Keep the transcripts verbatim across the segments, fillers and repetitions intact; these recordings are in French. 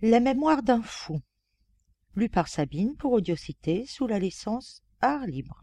La mémoire d'un fou, lu par Sabine pour Audiocité sous la licence Art Libre.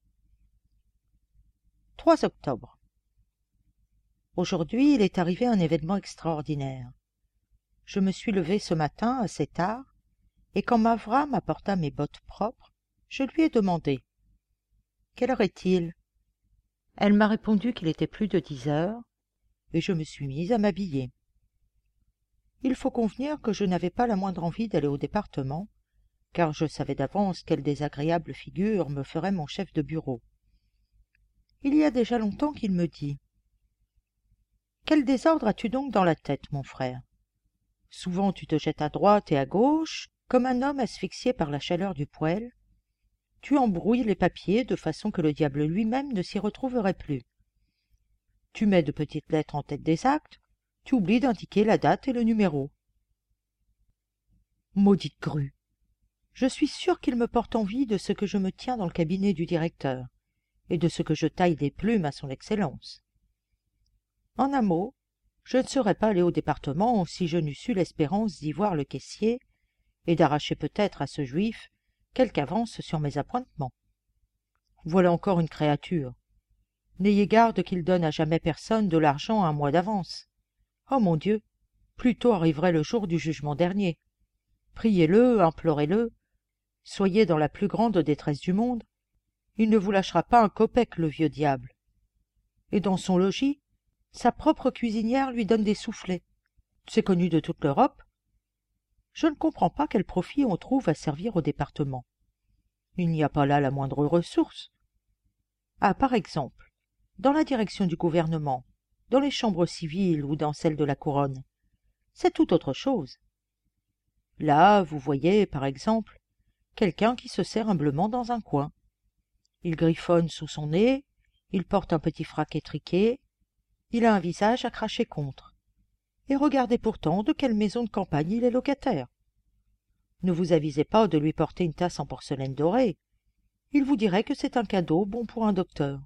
trois octobre. Aujourd'hui, il est arrivé un événement extraordinaire. Je me suis levé ce matin assez tard, et quand Mavra m'apporta mes bottes propres, je lui ai demandé « Quelle heure est-il » Elle m'a répondu qu'il était plus de dix heures, et je me suis mise à m'habiller. Il faut convenir que je n'avais pas la moindre envie d'aller au département, car je savais d'avance quelle désagréable figure me ferait mon chef de bureau. Il y a déjà longtemps qu'il me dit « Quel désordre as-tu donc dans la tête, mon frère? Souvent tu te jettes à droite et à gauche, comme un homme asphyxié par la chaleur du poêle. Tu embrouilles les papiers de façon que le diable lui-même ne s'y retrouverait plus. Tu mets de petites lettres en tête des actes, tu oublies d'indiquer la date et le numéro. » Maudite grue! Je suis sûre qu'il me porte envie de ce que je me tiens dans le cabinet du directeur, et de ce que je taille des plumes à son excellence. En un mot, je ne serais pas allé au département si je n'eus eu l'espérance d'y voir le caissier et d'arracher peut-être à ce juif quelque avance sur mes appointements. Voilà encore une créature. N'ayez garde qu'il donne à jamais personne de l'argent un mois d'avance. Oh mon Dieu, plutôt arriverait le jour du jugement dernier. Priez-le, implorez-le, soyez dans la plus grande détresse du monde, il ne vous lâchera pas un copec, le vieux diable. Et dans son logis, sa propre cuisinière lui donne des soufflets. C'est connu de toute l'Europe. Je ne comprends pas quel profit on trouve à servir au département. Il n'y a pas là la moindre ressource. Ah, par exemple, dans la direction du gouvernement, dans les chambres civiles ou dans celles de la couronne, c'est tout autre chose. Là, vous voyez, par exemple, quelqu'un qui se sert humblement dans un coin. Il griffonne sous son nez, il porte un petit frac étriqué, il a un visage à cracher contre. Et regardez pourtant de quelle maison de campagne il est locataire. Ne vous avisez pas de lui porter une tasse en porcelaine dorée. Il vous dirait que c'est un cadeau bon pour un docteur.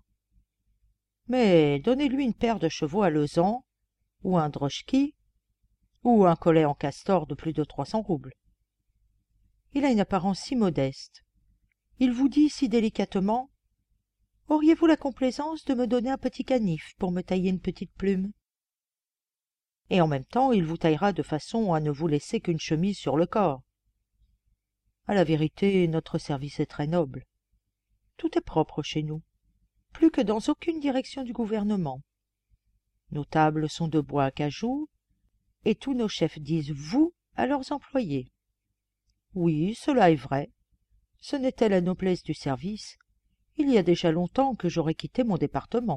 Mais donnez-lui une paire de chevaux à Lausanne, ou un droschky, ou un collet en castor de plus de trois cents roubles. Il a une apparence si modeste. Il vous dit si délicatement « Auriez-vous la complaisance de me donner un petit canif pour me tailler une petite plume ?» Et en même temps, il vous taillera de façon à ne vous laisser qu'une chemise sur le corps. À la vérité, notre service est très noble. Tout est propre chez nous, plus que dans aucune direction du gouvernement. Nos tables sont de bois à cajou, et tous nos chefs disent « vous » à leurs employés. Oui, cela est vrai. Ce n'était la noblesse du service. Il y a déjà longtemps que j'aurais quitté mon département.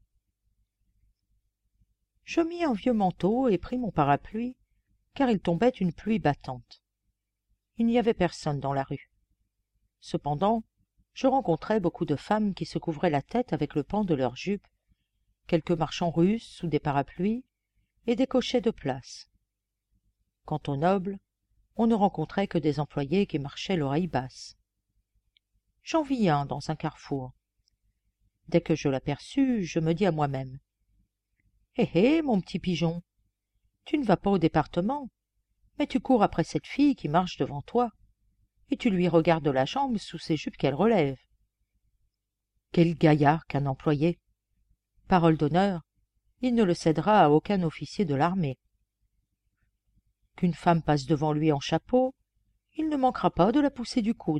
Je mis un vieux manteau et pris mon parapluie, car il tombait une pluie battante. Il n'y avait personne dans la rue. Cependant, je rencontrais beaucoup de femmes qui se couvraient la tête avec le pan de leurs jupes, quelques marchands russes sous des parapluies et des cochers de place. Quant aux nobles, on ne rencontrait que des employés qui marchaient l'oreille basse. J'en vis un dans un carrefour. Dès que je l'aperçus, je me dis à moi-même « Hé hé, mon petit pigeon, tu ne vas pas au département, mais tu cours après cette fille qui marche devant toi, et tu lui regardes la jambe sous ses jupes qu'elle relève. Quel gaillard qu'un employé! Parole d'honneur, il ne le cédera à aucun officier de l'armée. Qu'une femme passe devant lui en chapeau, il ne manquera pas de la pousser du coude. »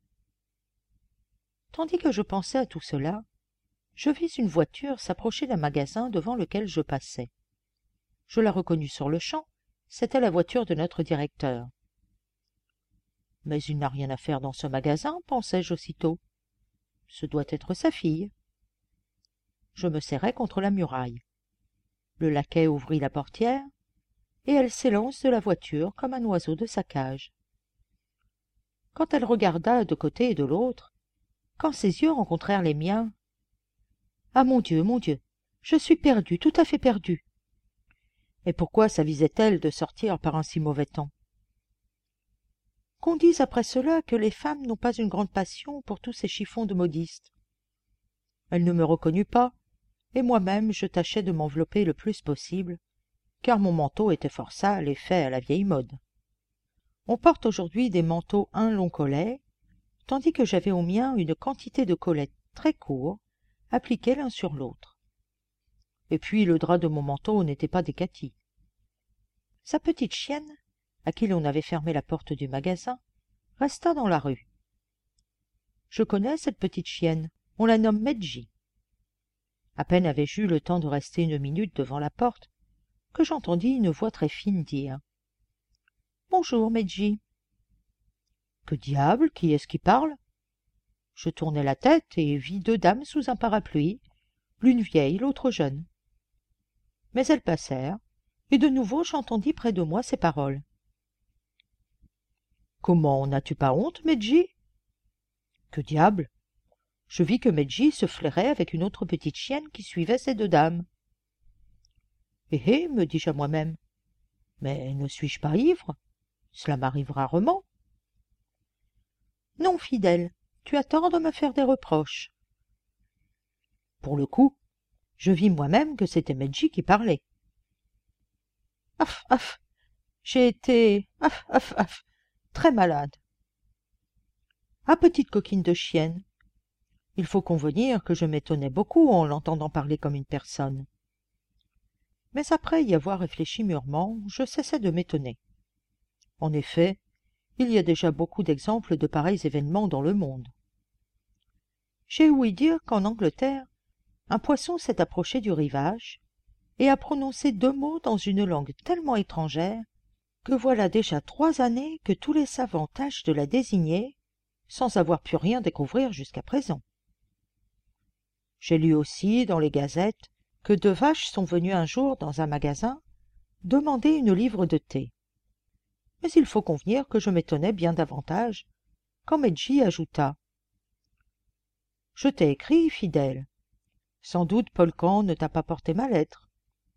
Tandis que je pensais à tout cela, je vis une voiture s'approcher d'un magasin devant lequel je passais. Je la reconnus sur-le-champ, c'était la voiture de notre directeur. Mais il n'a rien à faire dans ce magasin, pensai-je aussitôt. Ce doit être sa fille. Je me serrai contre la muraille. Le laquais ouvrit la portière, et elle s'élance de la voiture comme un oiseau de sa cage. Quand elle regarda de côté et de l'autre, quand ses yeux rencontrèrent les miens, « Ah, mon Dieu, mon Dieu, je suis perdue, tout à fait perdue. » Et pourquoi s'avisait-elle de sortir par un si mauvais temps? Qu'on dise après cela que les femmes n'ont pas une grande passion pour tous ces chiffons de modistes. Elle ne me reconnut pas, et moi-même je tâchais de m'envelopper le plus possible, car mon manteau était fort sale et fait à la vieille mode. On porte aujourd'hui des manteaux un long collet, tandis que j'avais au mien une quantité de collets très courts, appliqués l'un sur l'autre. Et puis le drap de mon manteau n'était pas décati. Sa petite chienne, à qui l'on avait fermé la porte du magasin, resta dans la rue. Je connais cette petite chienne, on la nomme Medji. À peine avais-je eu le temps de rester une minute devant la porte, que j'entendis une voix très fine dire « Bonjour, Medji. » Que diable, qui est-ce qui parle? Je tournai la tête et vis deux dames sous un parapluie, l'une vieille, l'autre jeune. Mais elles passèrent, et de nouveau j'entendis près de moi ces paroles. « Comment, n'as-tu pas honte, Medji ?» Que diable! Je vis que Medji se flairait avec une autre petite chienne qui suivait ces deux dames. « Eh eh, me dis-je à moi-même, mais ne suis-je pas ivre? Cela m'arrive rarement. » Non, fidèle, tu as tort de me faire des reproches. Pour le coup, je vis moi-même que c'était Medji qui parlait. Af, af, j'ai été, af, af, af, très malade. Ah, petite coquine de chienne, il faut convenir que je m'étonnais beaucoup en l'entendant parler comme une personne. Mais après y avoir réfléchi mûrement, je cessai de m'étonner. En effet, il y a déjà beaucoup d'exemples de pareils événements dans le monde. J'ai ouï dire qu'en Angleterre, un poisson s'est approché du rivage et a prononcé deux mots dans une langue tellement étrangère que voilà déjà trois années que tous les savants tâchent de la désigner sans avoir pu rien découvrir jusqu'à présent. J'ai lu aussi dans les gazettes que deux vaches sont venues un jour dans un magasin demander une livre de thé. Mais il faut convenir que je m'étonnais bien davantage quand Medji ajouta « Je t'ai écrit, fidèle. Sans doute Polcan ne t'a pas porté ma lettre. »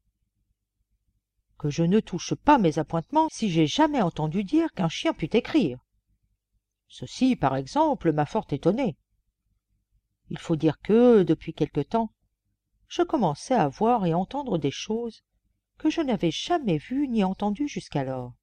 Que je ne touche pas mes appointements si j'ai jamais entendu dire qu'un chien pût écrire. Ceci, par exemple, m'a fort étonné. Il faut dire que, depuis quelque temps, je commençais à voir et entendre des choses que je n'avais jamais vues ni entendues jusqu'alors.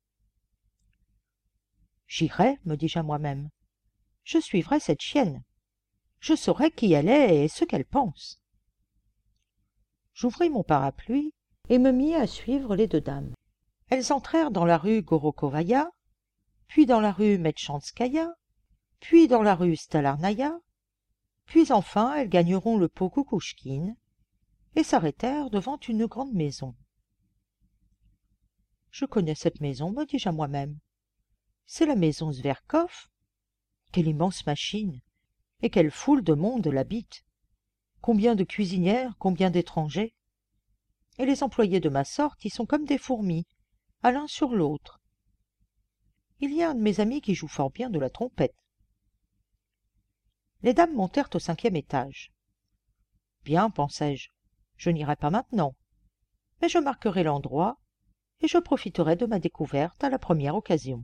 J'irai, me dis-je à moi-même. Je suivrai cette chienne. Je saurai qui elle est et ce qu'elle pense. J'ouvris mon parapluie et me mis à suivre les deux dames. Elles entrèrent dans la rue Gorokovaya, puis dans la rue Metchanskaya, puis dans la rue Stalarnaya, puis enfin elles gagneront le pot Kukushkin et s'arrêtèrent devant une grande maison. Je connais cette maison, me dis-je à moi-même. C'est la maison Zverkov. Quelle immense machine! Et quelle foule de monde l'habite! Combien de cuisinières, combien d'étrangers! Et les employés de ma sorte y sont comme des fourmis, à l'un sur l'autre. Il y a un de mes amis qui joue fort bien de la trompette. Les dames montèrent au cinquième étage. Bien, pensai-je, je n'irai pas maintenant, mais je marquerai l'endroit et je profiterai de ma découverte à la première occasion.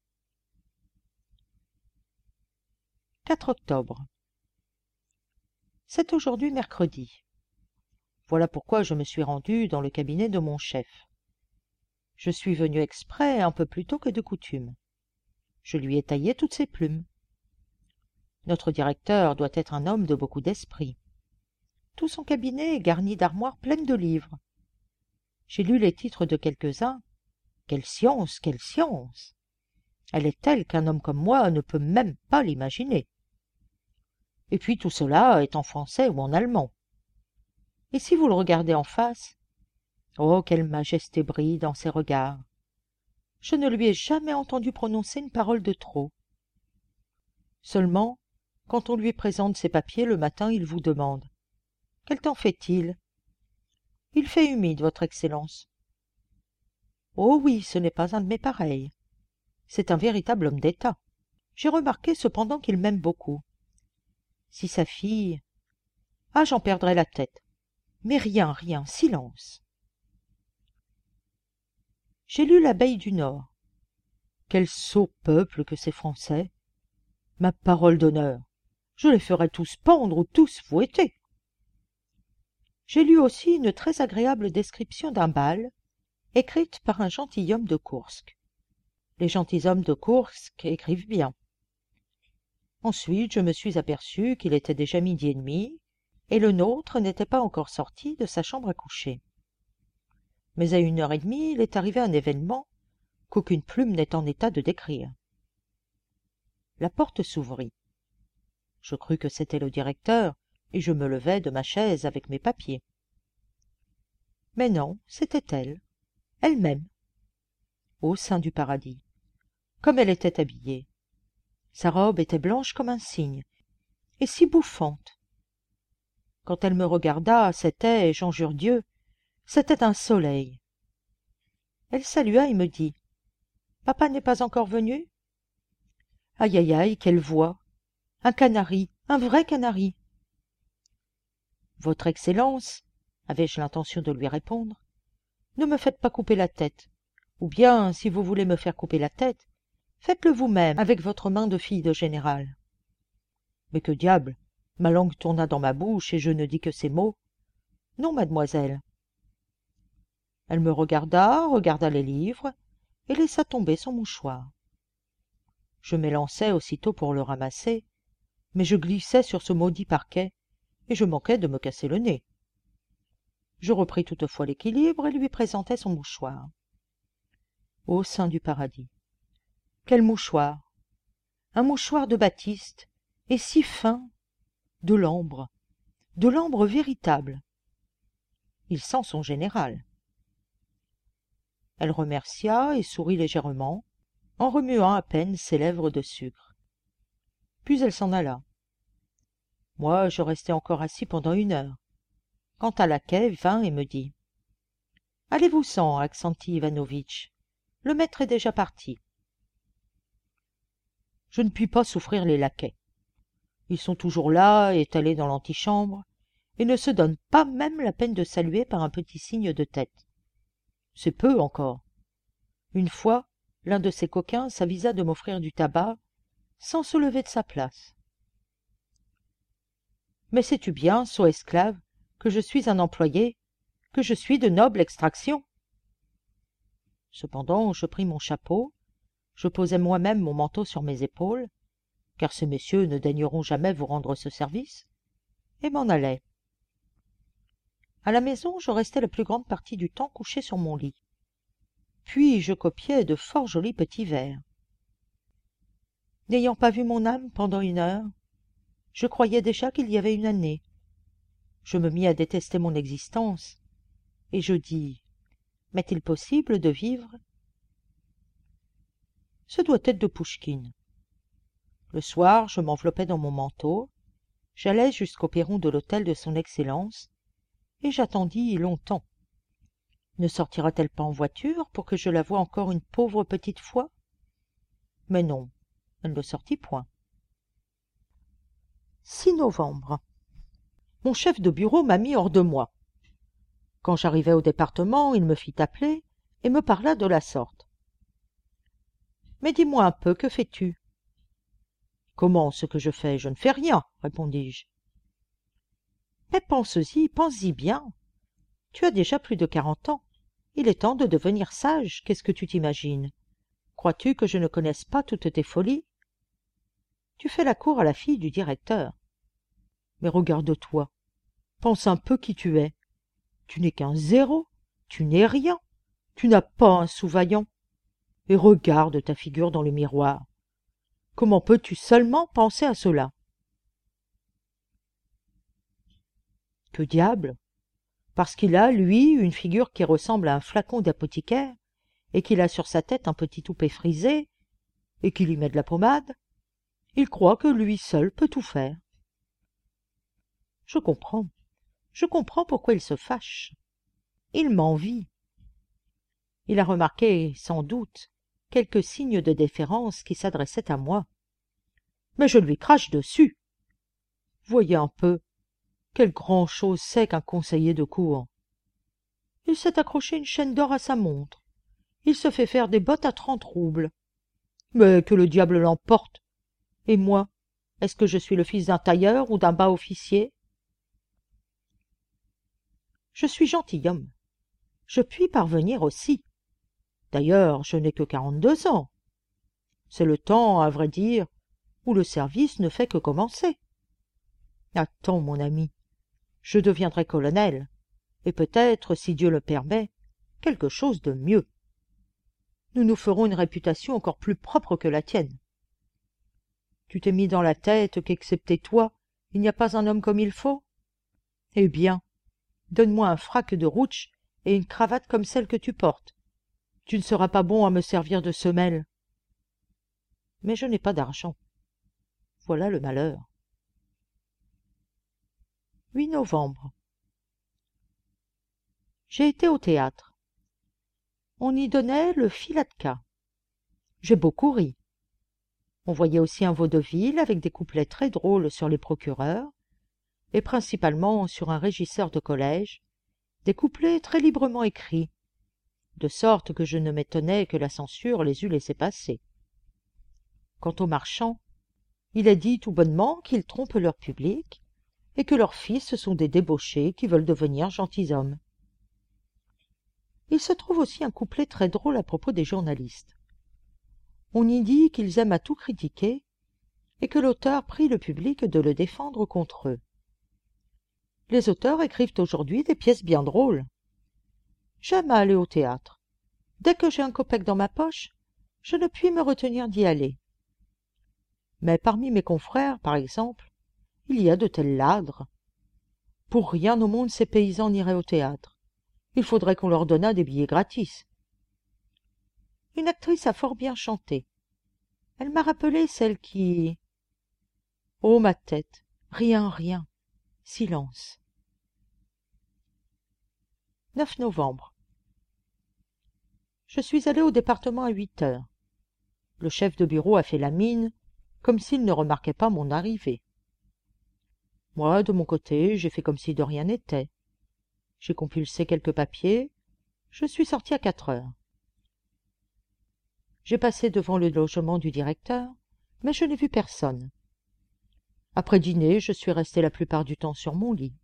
quatre octobre. C'est aujourd'hui mercredi. Voilà pourquoi je me suis rendu dans le cabinet de mon chef. Je suis venu exprès un peu plus tôt que de coutume. Je lui ai taillé toutes ses plumes. Notre directeur doit être un homme de beaucoup d'esprit. Tout son cabinet est garni d'armoires pleines de livres. J'ai lu les titres de quelques-uns. Quelle science, quelle science! Elle est telle qu'un homme comme moi ne peut même pas l'imaginer. Et puis tout cela est en français ou en allemand. Et si vous le regardez en face, oh, quelle majesté brille dans ses regards! Je ne lui ai jamais entendu prononcer une parole de trop. Seulement, quand on lui présente ses papiers le matin, il vous demande « Quel temps fait-il » ? « Il fait humide, votre Excellence. »« Oh oui, ce n'est pas un de mes pareils. C'est un véritable homme d'État. J'ai remarqué cependant qu'il m'aime beaucoup. Si sa fille... Ah, j'en perdrais la tête. Mais rien, rien, silence. » J'ai lu l'Abeille du Nord. Quel sot peuple que ces Français! Ma parole d'honneur, je les ferais tous pendre ou tous fouetter. J'ai lu aussi une très agréable description d'un bal, écrite par un gentilhomme de Koursk. Les gentilshommes de Koursk écrivent bien. Ensuite, je me suis aperçu qu'il était déjà midi et demi, et le nôtre n'était pas encore sorti de sa chambre à coucher. Mais à une heure et demie, il est arrivé un événement qu'aucune plume n'est en état de décrire. La porte s'ouvrit. Je crus que c'était le directeur, et je me levai de ma chaise avec mes papiers. Mais non, c'était elle, elle-même, au sein du paradis, comme elle était habillée. Sa robe était blanche comme un cygne, et si bouffante. Quand elle me regarda, c'était, j'en jure Dieu, c'était un soleil. Elle salua et me dit « Papa n'est pas encore venu ?» Aïe, aïe, aïe, quelle voix! Un canari, un vrai canari! Votre Excellence, avais-je l'intention de lui répondre, ne me faites pas couper la tête, ou bien, si vous voulez me faire couper la tête, faites-le vous-même avec votre main de fille de général. Mais que diable! Ma langue tourna dans ma bouche et je ne dis que ces mots. Non, mademoiselle. Elle me regarda, regarda les livres et laissa tomber son mouchoir. Je m'élançai aussitôt pour le ramasser, mais je glissai sur ce maudit parquet et je manquai de me casser le nez. Je repris toutefois l'équilibre et lui présentai son mouchoir. Ô sein du paradis! Quel mouchoir! Un mouchoir de batiste, et si fin! De l'ambre, de l'ambre véritable. Il sent son général. Elle remercia et sourit légèrement, en remuant à peine ses lèvres de sucre. Puis elle s'en alla. Moi, je restai encore assis pendant une heure. Quant à laquais vint et me dit « Allez-vous-s'en, Aksenty Ivanovitch, le maître est déjà parti. » Je ne puis pas souffrir les laquais. Ils sont toujours là, étalés dans l'antichambre, et ne se donnent pas même la peine de saluer par un petit signe de tête. C'est peu encore. Une fois, l'un de ces coquins s'avisa de m'offrir du tabac sans se lever de sa place. Mais sais-tu bien, sot esclave, que je suis un employé, que je suis de noble extraction? Cependant, je pris mon chapeau, je posai moi-même mon manteau sur mes épaules, car ces messieurs ne daigneront jamais vous rendre ce service, et m'en allai. À la maison, je restai la plus grande partie du temps couché sur mon lit. Puis je copiais de fort jolis petits vers. N'ayant pas vu mon âme pendant une heure, je croyais déjà qu'il y avait une année. Je me mis à détester mon existence, et je dis « M'est-il possible de vivre ?» Ce doit être de Pouchkine. Le soir, je m'enveloppai dans mon manteau, j'allai jusqu'au perron de l'hôtel de son Excellence, et j'attendis longtemps. Ne sortira-t-elle pas en voiture pour que je la voie encore une pauvre petite fois? Mais non, elle ne sortit point. six novembre. Mon chef de bureau m'a mis hors de moi. Quand j'arrivai au département, il me fit appeler et me parla de la sorte. « Mais dis-moi un peu, que fais-tu » ? « Comment, ce que je fais? Je ne fais rien, répondis-je. »« Mais pense-y, pense-y bien. Tu as déjà plus de quarante ans. Il est temps de devenir sage, qu'est-ce que tu t'imagines? Crois-tu que je ne connaisse pas toutes tes folies? Tu fais la cour à la fille du directeur. Mais regarde-toi, pense un peu qui tu es. Tu n'es qu'un zéro, tu n'es rien, tu n'as pas un sou vaillant. Et regarde ta figure dans le miroir. Comment peux-tu seulement penser à cela? Que diable! Parce qu'il a, lui, une figure qui ressemble à un flacon d'apothicaire, et qu'il a sur sa tête un petit toupet frisé, et qu'il y met de la pommade, il croit que lui seul peut tout faire. Je comprends, je comprends pourquoi il se fâche. Il m'envie. Il a remarqué, sans doute, quelques signes de déférence qui s'adressaient à moi. Mais je lui crache dessus. Voyez un peu, quelle grande chose c'est qu'un conseiller de cour. Il s'est accroché une chaîne d'or à sa montre. Il se fait faire des bottes à trente roubles. Mais que le diable l'emporte. Et moi, est-ce que je suis le fils d'un tailleur ou d'un bas officier? Je suis gentilhomme. Je puis parvenir aussi. D'ailleurs, je n'ai que quarante-deux ans. C'est le temps, à vrai dire, où le service ne fait que commencer. Attends, mon ami, je deviendrai colonel, et peut-être, si Dieu le permet, quelque chose de mieux. Nous nous ferons une réputation encore plus propre que la tienne. Tu t'es mis dans la tête qu'excepté toi, il n'y a pas un homme comme il faut? Eh bien, donne-moi un frac de rouch et une cravate comme celle que tu portes. Tu ne seras pas bon à me servir de semelle. Mais je n'ai pas d'argent. Voilà le malheur. huit novembre. J'ai été au théâtre. On y donnait le Philatka. J'ai beaucoup ri. On voyait aussi un vaudeville avec des couplets très drôles sur les procureurs, et principalement sur un régisseur de collège, des couplets très librement écrits, de sorte que je ne m'étonnais que la censure les eût laissés passer. Quant aux marchands, il est dit tout bonnement qu'ils trompent leur public, et que leurs fils sont des débauchés qui veulent devenir gentilshommes. Il se trouve aussi un couplet très drôle à propos des journalistes. On y dit qu'ils aiment à tout critiquer, et que l'auteur prie le public de le défendre contre eux. Les auteurs écrivent aujourd'hui des pièces bien drôles. J'aime à aller au théâtre. Dès que j'ai un copec dans ma poche, je ne puis me retenir d'y aller. Mais parmi mes confrères, par exemple, il y a de tels ladres. Pour rien au monde ces paysans n'iraient au théâtre. Il faudrait qu'on leur donnât des billets gratis. Une actrice a fort bien chanté. Elle m'a rappelé celle qui... Oh, ma tête, rien, rien, silence. neuf novembre. Je suis allé au département à huit heures. Le chef de bureau a fait la mine, comme s'il ne remarquait pas mon arrivée. Moi, de mon côté, j'ai fait comme si de rien n'était. J'ai compulsé quelques papiers. Je suis sorti à quatre heures. J'ai passé devant le logement du directeur, mais je n'ai vu personne. Après dîner, je suis resté la plupart du temps sur mon lit.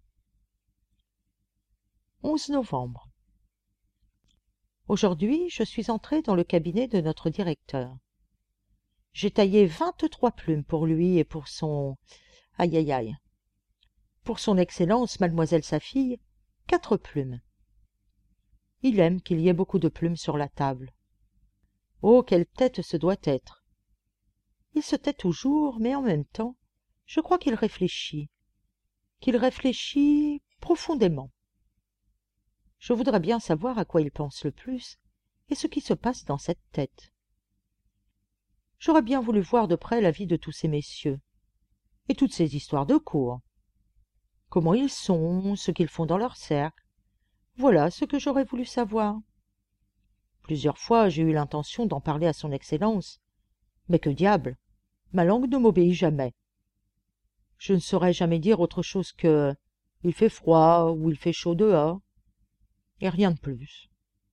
onze novembre. Aujourd'hui, je suis entré dans le cabinet de notre directeur. J'ai taillé vingt-trois plumes pour lui et pour son... Aïe, aïe, aïe. Pour son Excellence, mademoiselle sa fille, quatre plumes. Il aime qu'il y ait beaucoup de plumes sur la table. Oh, quelle tête ce doit être! Il se tait toujours, mais en même temps, je crois qu'il réfléchit, qu'il réfléchit profondément. Je voudrais bien savoir à quoi il pense le plus et ce qui se passe dans cette tête. J'aurais bien voulu voir de près la vie de tous ces messieurs, et toutes ces histoires de cour. Comment ils sont, ce qu'ils font dans leur cercle, voilà ce que j'aurais voulu savoir. Plusieurs fois j'ai eu l'intention d'en parler à son Excellence, mais que diable, ma langue ne m'obéit jamais. Je ne saurais jamais dire autre chose que « il fait froid » ou « il fait chaud dehors », et rien de plus.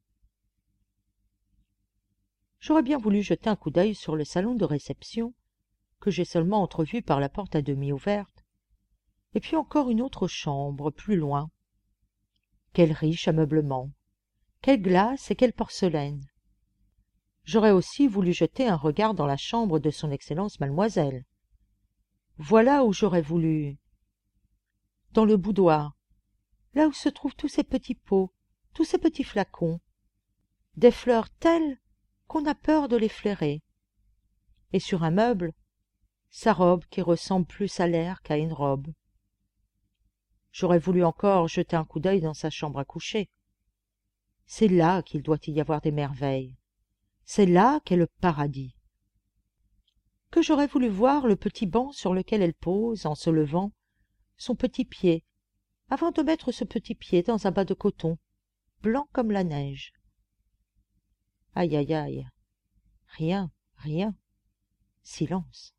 J'aurais bien voulu jeter un coup d'œil sur le salon de réception, que j'ai seulement entrevu par la porte à demi ouverte, et puis encore une autre chambre, plus loin. Quel riche ameublement, quelle glace et quelle porcelaine! J'aurais aussi voulu jeter un regard dans la chambre de son Excellence mademoiselle. Voilà où j'aurais voulu... Dans le boudoir, là où se trouvent tous ces petits pots, tous ces petits flacons, des fleurs telles qu'on a peur de les flairer. Et sur un meuble, sa robe qui ressemble plus à l'air qu'à une robe. J'aurais voulu encore jeter un coup d'œil dans sa chambre à coucher. C'est là qu'il doit y avoir des merveilles. C'est là qu'est le paradis. Que j'aurais voulu voir le petit banc sur lequel elle pose, en se levant, son petit pied, avant de mettre ce petit pied dans un bas de coton, blanc comme la neige. Aïe, aïe, aïe. Rien, rien. Silence.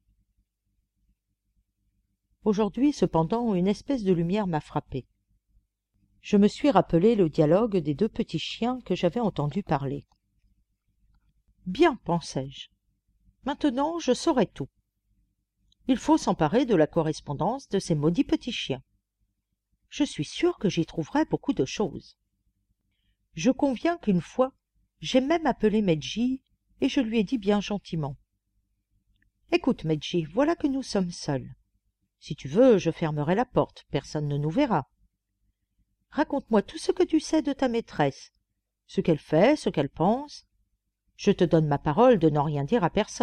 Aujourd'hui, cependant, une espèce de lumière m'a frappé. Je me suis rappelé le dialogue des deux petits chiens que j'avais entendu parler. Bien, pensai-je. Maintenant, je saurai tout. Il faut s'emparer de la correspondance de ces maudits petits chiens. Je suis sûr que j'y trouverai beaucoup de choses. Je conviens qu'une fois, j'ai même appelé Medji et je lui ai dit bien gentiment. Écoute, Medji, voilà que nous sommes seuls. Si tu veux, je fermerai la porte, personne ne nous verra. Raconte-moi tout ce que tu sais de ta maîtresse, ce qu'elle fait, ce qu'elle pense. Je te donne ma parole de n'en rien dire à personne. »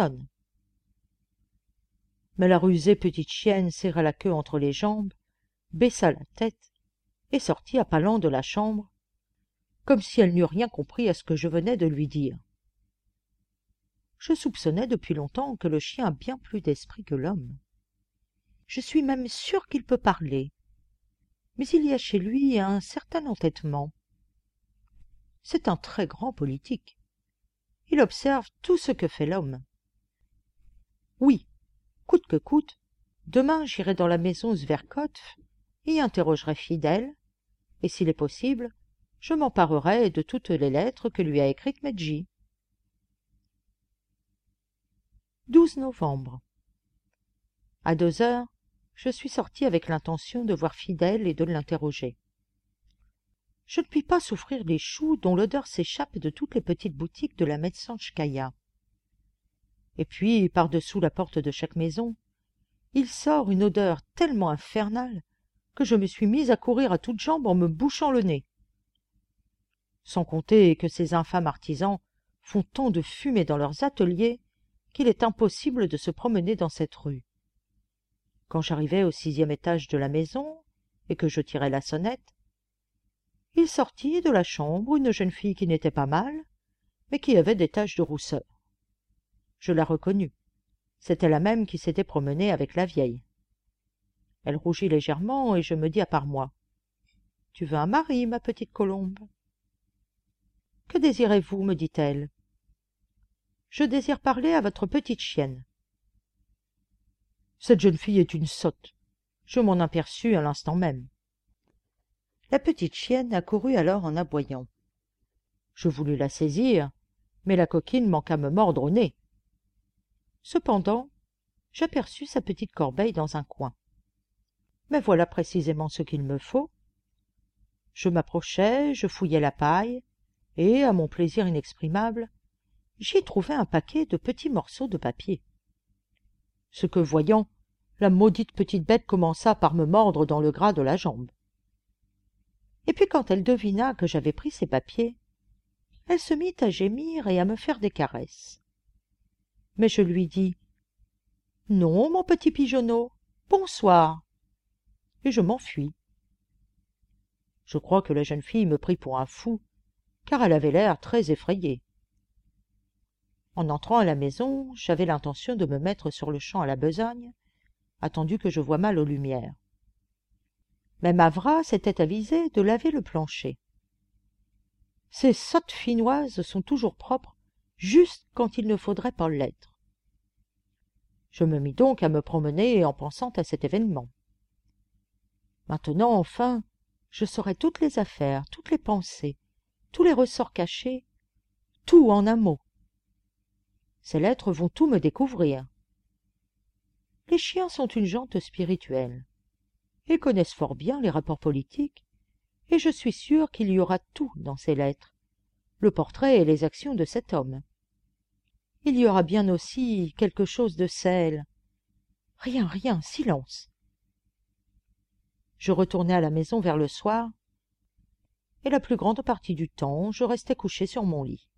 Mais la rusée petite chienne serra la queue entre les jambes, baissa la tête et sortit à pas lents de la chambre, comme si elle n'eût rien compris à ce que je venais de lui dire. Je soupçonnais depuis longtemps que le chien a bien plus d'esprit que l'homme. Je suis même sûre qu'il peut parler, mais il y a chez lui un certain entêtement. C'est un très grand politique. Il observe tout ce que fait l'homme. Oui, coûte que coûte, demain j'irai dans la maison Zverkotv, y interrogerai Fidèle, et s'il est possible, je m'emparerai de toutes les lettres que lui a écrites Medji. douze novembre. À deux heures, je suis sorti avec l'intention de voir Fidèle et de l'interroger. Je ne puis pas souffrir les choux dont l'odeur s'échappe de toutes les petites boutiques de la Metsanchkaya. Et puis, par-dessous la porte de chaque maison, il sort une odeur tellement infernale que je me suis mise à courir à toutes jambes en me bouchant le nez. Sans compter que ces infâmes artisans font tant de fumée dans leurs ateliers qu'il est impossible de se promener dans cette rue. Quand j'arrivai au sixième étage de la maison et que je tirai la sonnette, il sortit de la chambre une jeune fille qui n'était pas mal, mais qui avait des taches de rousseur. Je la reconnus. C'était la même qui s'était promenée avec la vieille. Elle rougit légèrement et je me dis à part moi. « Tu veux un mari, ma petite colombe ?»« Que désirez-vous » me dit-elle. « Je désire parler à votre petite chienne. » Cette jeune fille est une sotte. Je m'en aperçus à l'instant même. La petite chienne accourut alors en aboyant. Je voulus la saisir, mais la coquine manqua me mordre au nez. Cependant, j'aperçus sa petite corbeille dans un coin. Mais voilà précisément ce qu'il me faut. Je m'approchai, je fouillai la paille, et, à mon plaisir inexprimable, j'y trouvai un paquet de petits morceaux de papier. Ce que, voyant, la maudite petite bête commença par me mordre dans le gras de la jambe. Et puis quand elle devina que j'avais pris ces papiers, elle se mit à gémir et à me faire des caresses. Mais je lui dis « Non, mon petit pigeonneau, bonsoir !» et je m'enfuis. Je crois que la jeune fille me prit pour un fou, car elle avait l'air très effrayée. En entrant à la maison, j'avais l'intention de me mettre sur-le-champ à la besogne, attendu que je vois mal aux lumières. Mais Mavra s'était avisée de laver le plancher. Ces sottes finnoises sont toujours propres, juste quand il ne faudrait pas l'être. Je me mis donc à me promener en pensant à cet événement. Maintenant, enfin, je saurai toutes les affaires, toutes les pensées, tous les ressorts cachés, tout en un mot. Ces lettres vont tout me découvrir. Les chiens sont une gente spirituelle. Ils connaissent fort bien les rapports politiques, et je suis sûr qu'il y aura tout dans ces lettres, le portrait et les actions de cet homme. Il y aura bien aussi quelque chose de sel. Rien, rien, silence. Je retournai à la maison vers le soir, et la plus grande partie du temps, je restai couché sur mon lit.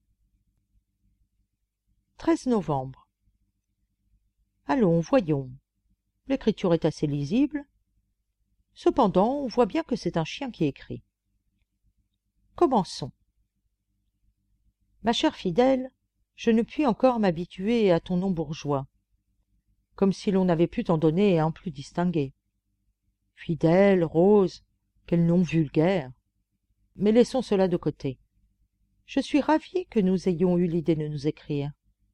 treize novembre. Allons, voyons. L'écriture est assez lisible. Cependant, on voit bien que c'est un chien qui écrit. Commençons. Ma chère Fidèle, je ne puis encore m'habituer à ton nom bourgeois, comme si l'on avait pu t'en donner un plus distingué. Fidèle, Rose, quel nom vulgaire. Mais laissons cela de côté. Je suis ravie que nous ayons eu l'idée de nous écrire.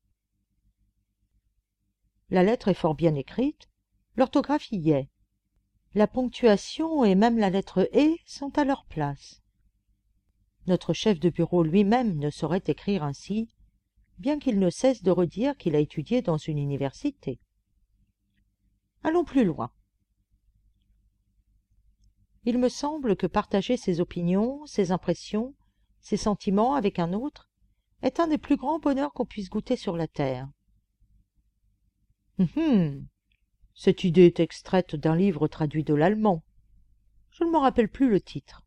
La lettre est fort bien écrite, l'orthographe y est. La ponctuation et même la lettre « et » sont à leur place. Notre chef de bureau lui-même ne saurait écrire ainsi, bien qu'il ne cesse de redire qu'il a étudié dans une université. Allons plus loin. Il me semble que partager ses opinions, ses impressions, ses sentiments avec un autre est un des plus grands bonheurs qu'on puisse goûter sur la terre. Hum, hum. Cette idée est extraite d'un livre traduit de l'allemand. Je ne me rappelle plus le titre.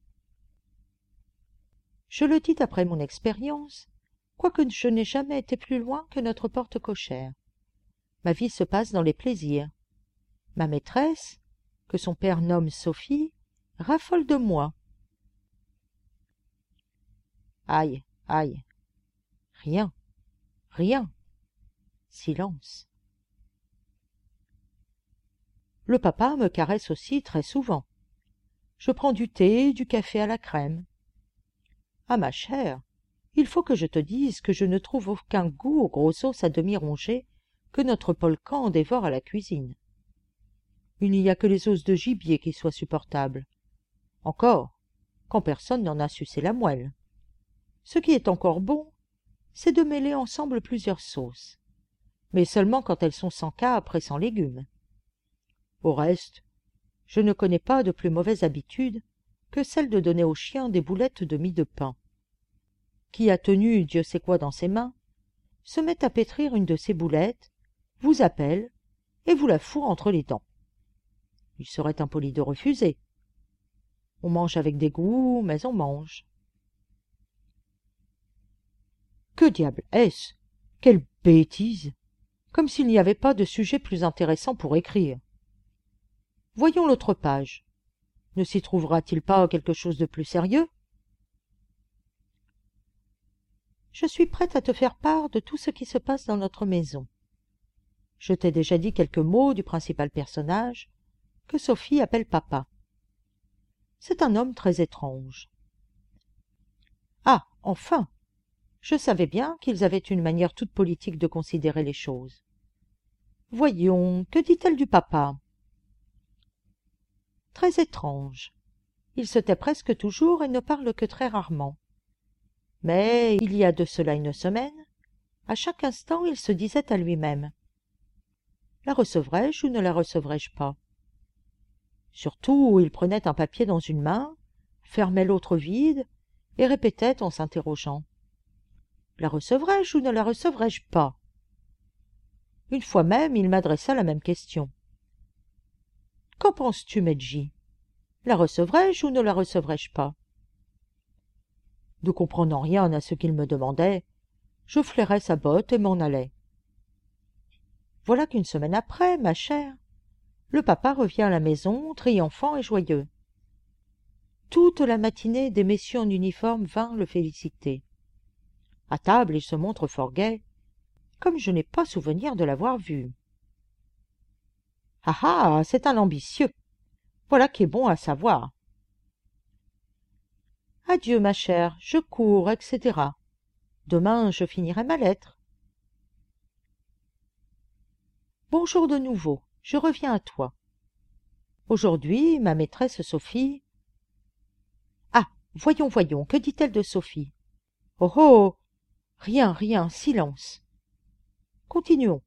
Je le dis d'après mon expérience, quoique je n'ai jamais été plus loin que notre porte cochère. Ma vie se passe dans les plaisirs. Ma maîtresse, que son père nomme Sophie, raffole de moi. Aïe, aïe. Rien, rien. Silence. Le papa me caresse aussi très souvent. Je prends du thé, du café à la crème. Ah, ma chère, il faut que je te dise que je ne trouve aucun goût aux grosses sauces à demi rongées que notre polcan dévore à la cuisine. Il n'y a que les os de gibier qui soient supportables. Encore, quand personne n'en a sucé la moelle. Ce qui est encore bon, c'est de mêler ensemble plusieurs sauces, mais seulement quand elles sont sans capre et sans légumes. Au reste, je ne connais pas de plus mauvaise habitude que celle de donner aux chiens des boulettes de mie de pain. Qui a tenu Dieu sait quoi dans ses mains, se met à pétrir une de ces boulettes, vous appelle et vous la fourre entre les dents. Il serait impoli de refuser. On mange avec dégoût, mais on mange. Que diable est-ce? Quelle bêtise! Comme s'il n'y avait pas de sujet plus intéressant pour écrire. Voyons l'autre page. Ne s'y trouvera-t-il pas quelque chose de plus sérieux? Je suis prête à te faire part de tout ce qui se passe dans notre maison. Je t'ai déjà dit quelques mots du principal personnage, que Sophie appelle papa. C'est un homme très étrange. Ah, enfin! Je savais bien qu'ils avaient une manière toute politique de considérer les choses. Voyons, que dit-elle du papa? Très étrange. Il se tait presque toujours et ne parle que très rarement. Mais il y a de cela une semaine, à chaque instant il se disait à lui-même: la recevrai-je ou ne la recevrai-je pas? Surtout, il prenait un papier dans une main, fermait l'autre vide, et répétait en s'interrogeant: la recevrai-je ou ne la recevrai-je pas? Une fois même, il m'adressa la même question. Qu'en penses-tu, Medji? La recevrai-je ou ne la recevrai-je pas? Ne comprenant rien à ce qu'il me demandait, je flairai sa botte et m'en allai. Voilà qu'une semaine après, ma chère, le papa revient à la maison, triomphant et joyeux. Toute la matinée, des messieurs en uniforme vinrent le féliciter. À table, il se montre fort gai, comme je n'ai pas souvenir de l'avoir vu. Ah ah, c'est un ambitieux. Voilà qui est bon à savoir. Adieu, ma chère, je cours, et cetera. Demain, je finirai ma lettre. Bonjour de nouveau, je reviens à toi. Aujourd'hui, ma maîtresse Sophie... Ah, voyons, voyons, que dit-elle de Sophie? Oh oh! Rien, rien, silence. Continuons.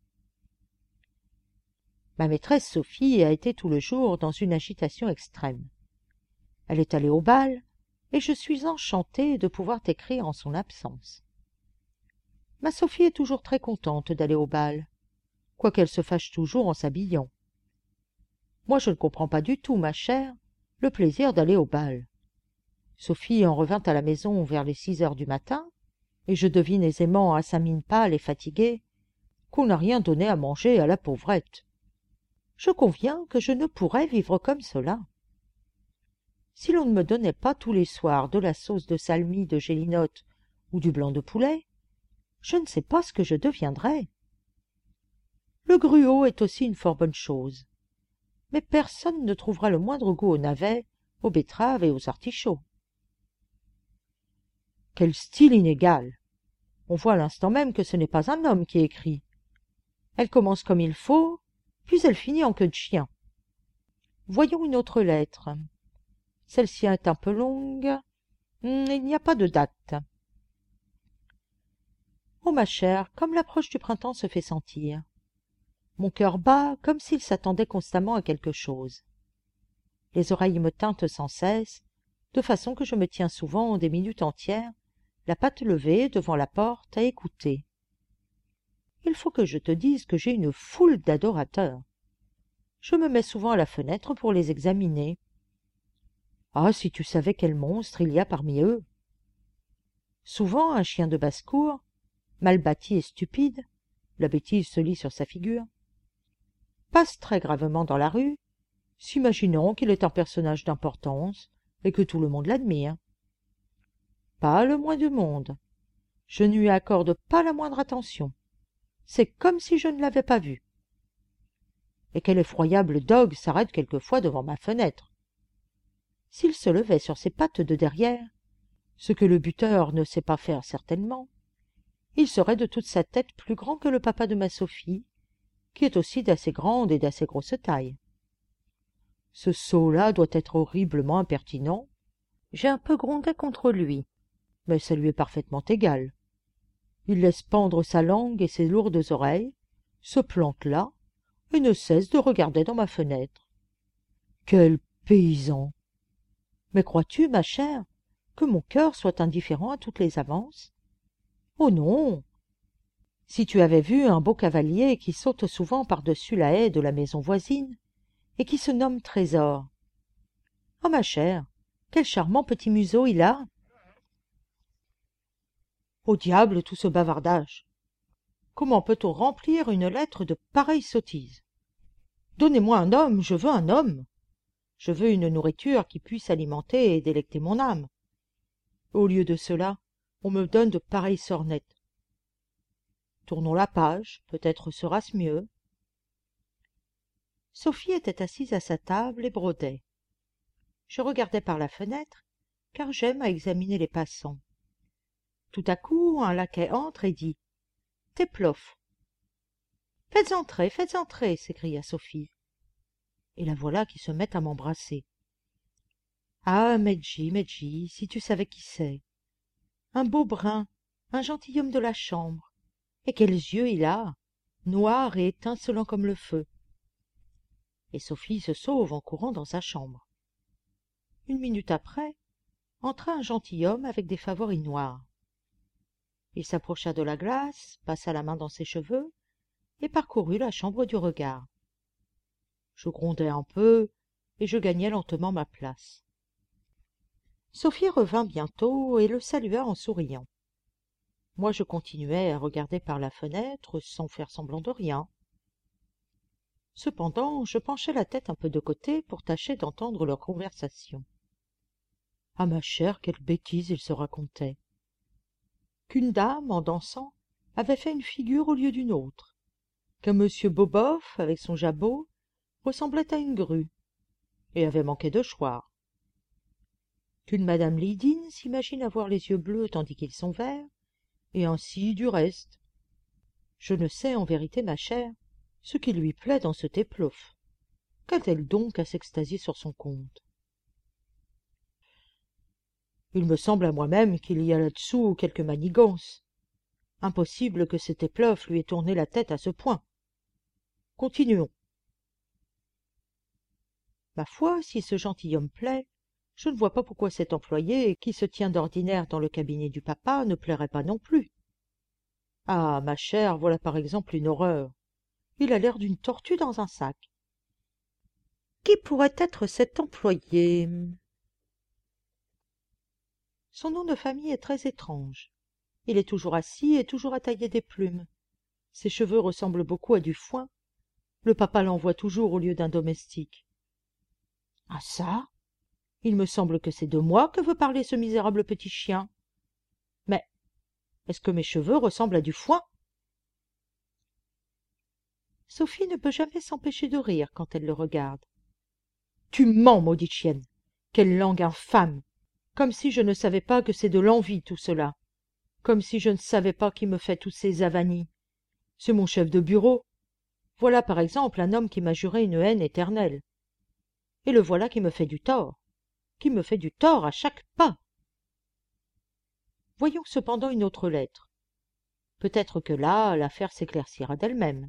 Ma maîtresse Sophie a été tout le jour dans une agitation extrême. Elle est allée au bal, et je suis enchantée de pouvoir t'écrire en son absence. Ma Sophie est toujours très contente d'aller au bal, quoiqu'elle se fâche toujours en s'habillant. Moi, je ne comprends pas du tout, ma chère, le plaisir d'aller au bal. Sophie en revint à la maison vers les six heures du matin, et je devine aisément à sa mine pâle et fatiguée qu'on n'a rien donné à manger à la pauvrette. Je conviens que je ne pourrais vivre comme cela. Si l'on ne me donnait pas tous les soirs de la sauce de salmi de gélinotte ou du blanc de poulet, je ne sais pas ce que je deviendrais. Le gruau est aussi une fort bonne chose, mais personne ne trouvera le moindre goût aux navets, aux betteraves et aux artichauts. Quel style inégal! On voit à l'instant même que ce n'est pas un homme qui écrit. Elle commence comme il faut, puis elle finit en queue de chien. Voyons une autre lettre. Celle-ci est un peu longue. Il n'y a pas de date. Oh, ma chère, comme l'approche du printemps se fait sentir. Mon cœur bat comme s'il s'attendait constamment à quelque chose. Les oreilles me tintent sans cesse, de façon que je me tiens souvent des minutes entières, la patte levée devant la porte, à écouter. il faut que je te dise que j'ai une foule d'adorateurs. Je me mets souvent à la fenêtre pour les examiner. Ah, si tu savais quel monstre il y a parmi eux! Souvent un chien de basse-cour, mal bâti et stupide, la bêtise se lit sur sa figure, passe très gravement dans la rue, s'imaginant qu'il est un personnage d'importance et que tout le monde l'admire. Pas le moins du monde. Je ne lui accorde pas la moindre attention. C'est comme si je ne l'avais pas vu. Et quel effroyable dogue s'arrête quelquefois devant ma fenêtre. S'il se levait sur ses pattes de derrière, ce que le buteur ne sait pas faire certainement, il serait de toute sa tête plus grand que le papa de ma Sophie, qui est aussi d'assez grande et d'assez grosse taille. Ce sot-là doit être horriblement impertinent. J'ai un peu grondé contre lui, mais ça lui est parfaitement égal. Il laisse pendre sa langue et ses lourdes oreilles, se plante là, et ne cesse de regarder dans ma fenêtre. Quel paysan! Mais crois-tu, ma chère, que mon cœur soit indifférent à toutes les avances? Oh non! Si tu avais vu un beau cavalier qui saute souvent par-dessus la haie de la maison voisine, et qui se nomme Trésor. Oh, ma chère, quel charmant petit museau il a! Au diable tout ce bavardage! Comment peut-on remplir une lettre de pareilles sottises? Donnez-moi un homme, je veux un homme. Je veux une nourriture qui puisse alimenter et délecter mon âme. Au lieu de cela, on me donne de pareilles sornettes. Tournons la page, peut-être sera-ce mieux. Sophie était assise à sa table et brodait. Je regardais par la fenêtre, car j'aime à examiner les passants. Tout à coup, un laquais entre et dit « Teplof !»« Faites entrer, faites entrer !» s'écria Sophie. Et la voilà qui se met à m'embrasser. « Ah, Medji, Medji, si tu savais qui c'est! Un beau brun, un gentilhomme de la chambre. Et quels yeux il a, noirs et étincelants comme le feu !» Et Sophie se sauve en courant dans sa chambre. Une minute après, entra un gentilhomme avec des favoris noirs. Il s'approcha de la glace, passa la main dans ses cheveux et parcourut la chambre du regard. Je grondai un peu et je gagnai lentement ma place. Sophie revint bientôt et le salua en souriant. Moi je continuai à regarder par la fenêtre sans faire semblant de rien. Cependant, je penchai la tête un peu de côté pour tâcher d'entendre leur conversation. Ah, ma chère, quelle bêtise ils se racontaient! Qu'une dame, en dansant, avait fait une figure au lieu d'une autre, qu'un monsieur Boboff, avec son jabot, ressemblait à une grue, et avait manqué de choir, qu'une madame Lydine s'imagine avoir les yeux bleus tandis qu'ils sont verts, et ainsi du reste. Je ne sais, en vérité, ma chère, ce qui lui plaît dans ce Teplof. Qu'a-t-elle donc à s'extasier sur son compte? Il me semble à moi-même qu'il y a là-dessous quelque manigance. Impossible que ce Teplof lui ait tourné la tête à ce point. Continuons. Ma foi, si ce gentilhomme plaît, je ne vois pas pourquoi cet employé, qui se tient d'ordinaire dans le cabinet du papa, ne plairait pas non plus. Ah, ma chère, voilà par exemple une horreur. Il a l'air d'une tortue dans un sac. Qui pourrait être cet employé? Son nom de famille est très étrange. Il est toujours assis et toujours à tailler des plumes. Ses cheveux ressemblent beaucoup à du foin. Le papa l'envoie toujours au lieu d'un domestique. Ah ça! Il me semble que c'est de moi que veut parler ce misérable petit chien. Mais est-ce que mes cheveux ressemblent à du foin? Sophie ne peut jamais s'empêcher de rire quand elle le regarde. Tu mens, maudite chienne! Quelle langue infâme! Comme si je ne savais pas que c'est de l'envie tout cela. Comme si je ne savais pas qui me fait tous ces avanies. C'est mon chef de bureau. Voilà par exemple un homme qui m'a juré une haine éternelle. Et le voilà qui me fait du tort. Qui me fait du tort à chaque pas. Voyons cependant une autre lettre. Peut-être que là, l'affaire s'éclaircira d'elle-même.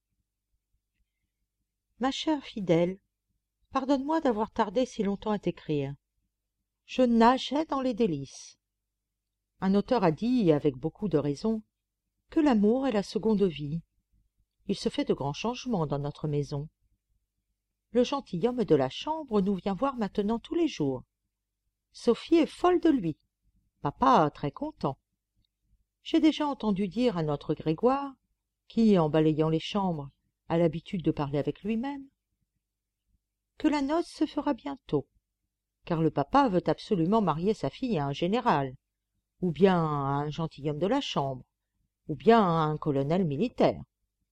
Ma chère fidèle, pardonne-moi d'avoir tardé si longtemps à t'écrire. Je nageais dans les délices. Un auteur a dit, avec beaucoup de raison, que l'amour est la seconde vie. Il se fait de grands changements dans notre maison. Le gentilhomme de la chambre nous vient voir maintenant tous les jours. Sophie est folle de lui. Papa très content. J'ai déjà entendu dire à notre Grégoire, qui, en balayant les chambres, a l'habitude de parler avec lui-même, que la noce se fera bientôt, car le papa veut absolument marier sa fille à un général, ou bien à un gentilhomme de la chambre, ou bien à un colonel militaire.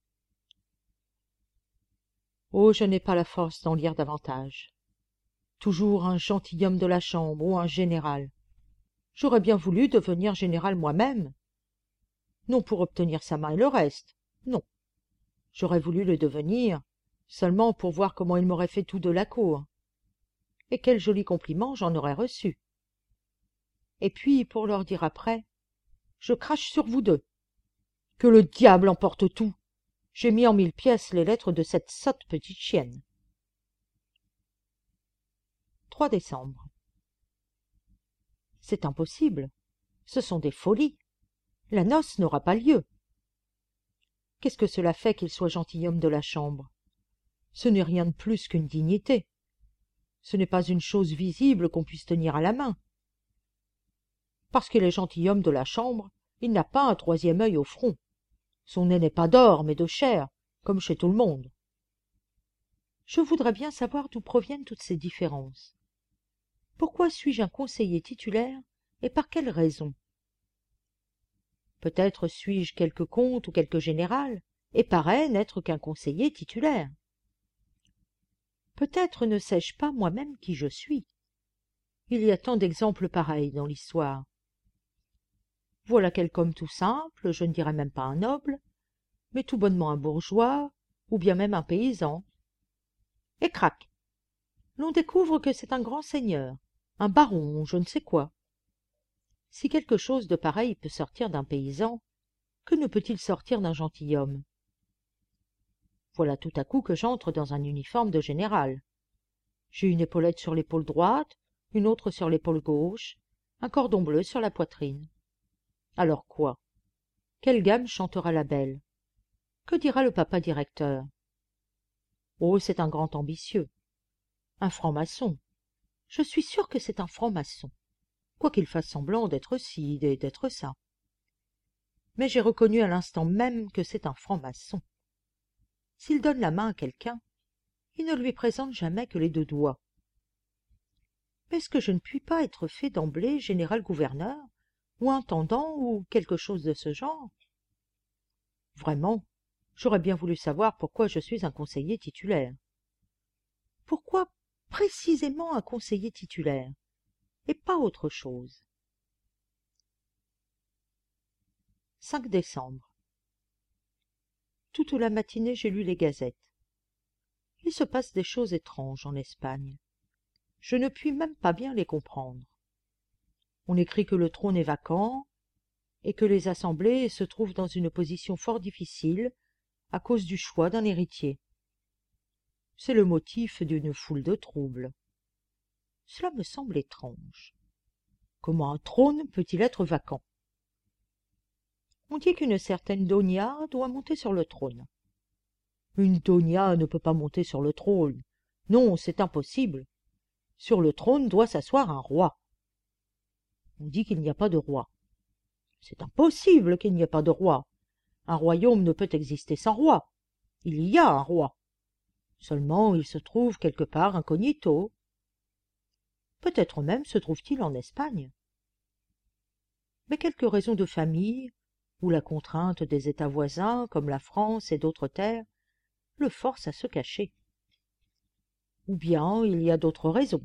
Oh, je n'ai pas la force d'en lire davantage. Toujours un gentilhomme de la chambre ou un général. J'aurais bien voulu devenir général moi-même. Non pour obtenir sa main et le reste, non. J'aurais voulu le devenir, seulement pour voir comment il m'aurait fait tout de la cour. Et quel joli compliment j'en aurais reçu. Et puis, pour leur dire après, je crache sur vous deux. Que le diable emporte tout. J'ai mis en mille pièces les lettres de cette sotte petite chienne. trois décembre. C'est impossible. Ce sont des folies. La noce n'aura pas lieu. Qu'est-ce que cela fait qu'il soit gentilhomme de la chambre? Ce n'est rien de plus qu'une dignité. Ce n'est pas une chose visible qu'on puisse tenir à la main. Parce qu'il est gentilhomme de la chambre, il n'a pas un troisième œil au front. Son nez n'est pas d'or, mais de chair, comme chez tout le monde. Je voudrais bien savoir d'où proviennent toutes ces différences. Pourquoi suis-je un conseiller titulaire, et par quelle raison? Peut-être suis-je quelque comte ou quelque général, et parais n'être qu'un conseiller titulaire. Peut-être ne sais-je pas moi-même qui je suis. Il y a tant d'exemples pareils dans l'histoire. Voilà quelque homme tout simple, je ne dirais même pas un noble, mais tout bonnement un bourgeois, ou bien même un paysan. Et crac! L'on découvre que c'est un grand seigneur, un baron, je ne sais quoi. Si quelque chose de pareil peut sortir d'un paysan, que ne peut-il sortir d'un gentilhomme? Voilà tout à coup que j'entre dans un uniforme de général. J'ai une épaulette sur l'épaule droite, une autre sur l'épaule gauche, un cordon bleu sur la poitrine. Alors quoi? Quelle gamme chantera la belle? Que dira le papa directeur? Oh, c'est un grand ambitieux. Un franc-maçon. Je suis sûr que c'est un franc-maçon, quoiqu'il fasse semblant d'être ci et d'être ça. Mais j'ai reconnu à l'instant même que c'est un franc-maçon. S'il donne la main à quelqu'un, il ne lui présente jamais que les deux doigts. Est-ce que je ne puis pas être fait d'emblée général-gouverneur, ou intendant, ou quelque chose de ce genre? Vraiment, j'aurais bien voulu savoir pourquoi je suis un conseiller titulaire. Pourquoi précisément un conseiller titulaire, et pas autre chose? cinq décembre. Toute la matinée j'ai lu les gazettes. Il se passe des choses étranges en Espagne. Je ne puis même pas bien les comprendre. On écrit que le trône est vacant, et que les assemblées se trouvent dans une position fort difficile à cause du choix d'un héritier. C'est le motif d'une foule de troubles. Cela me semble étrange. Comment un trône peut-il être vacant? On dit qu'une certaine Donia doit monter sur le trône. Une Donia ne peut pas monter sur le trône. Non, c'est impossible. Sur le trône doit s'asseoir un roi. On dit qu'il n'y a pas de roi. C'est impossible qu'il n'y ait pas de roi. Un royaume ne peut exister sans roi. Il y a un roi. Seulement il se trouve quelque part incognito. Peut-être même se trouve-t-il en Espagne. Mais quelques raisons de famille, ou la contrainte des États voisins, comme la France et d'autres terres, le forcent à se cacher. Ou bien il y a d'autres raisons.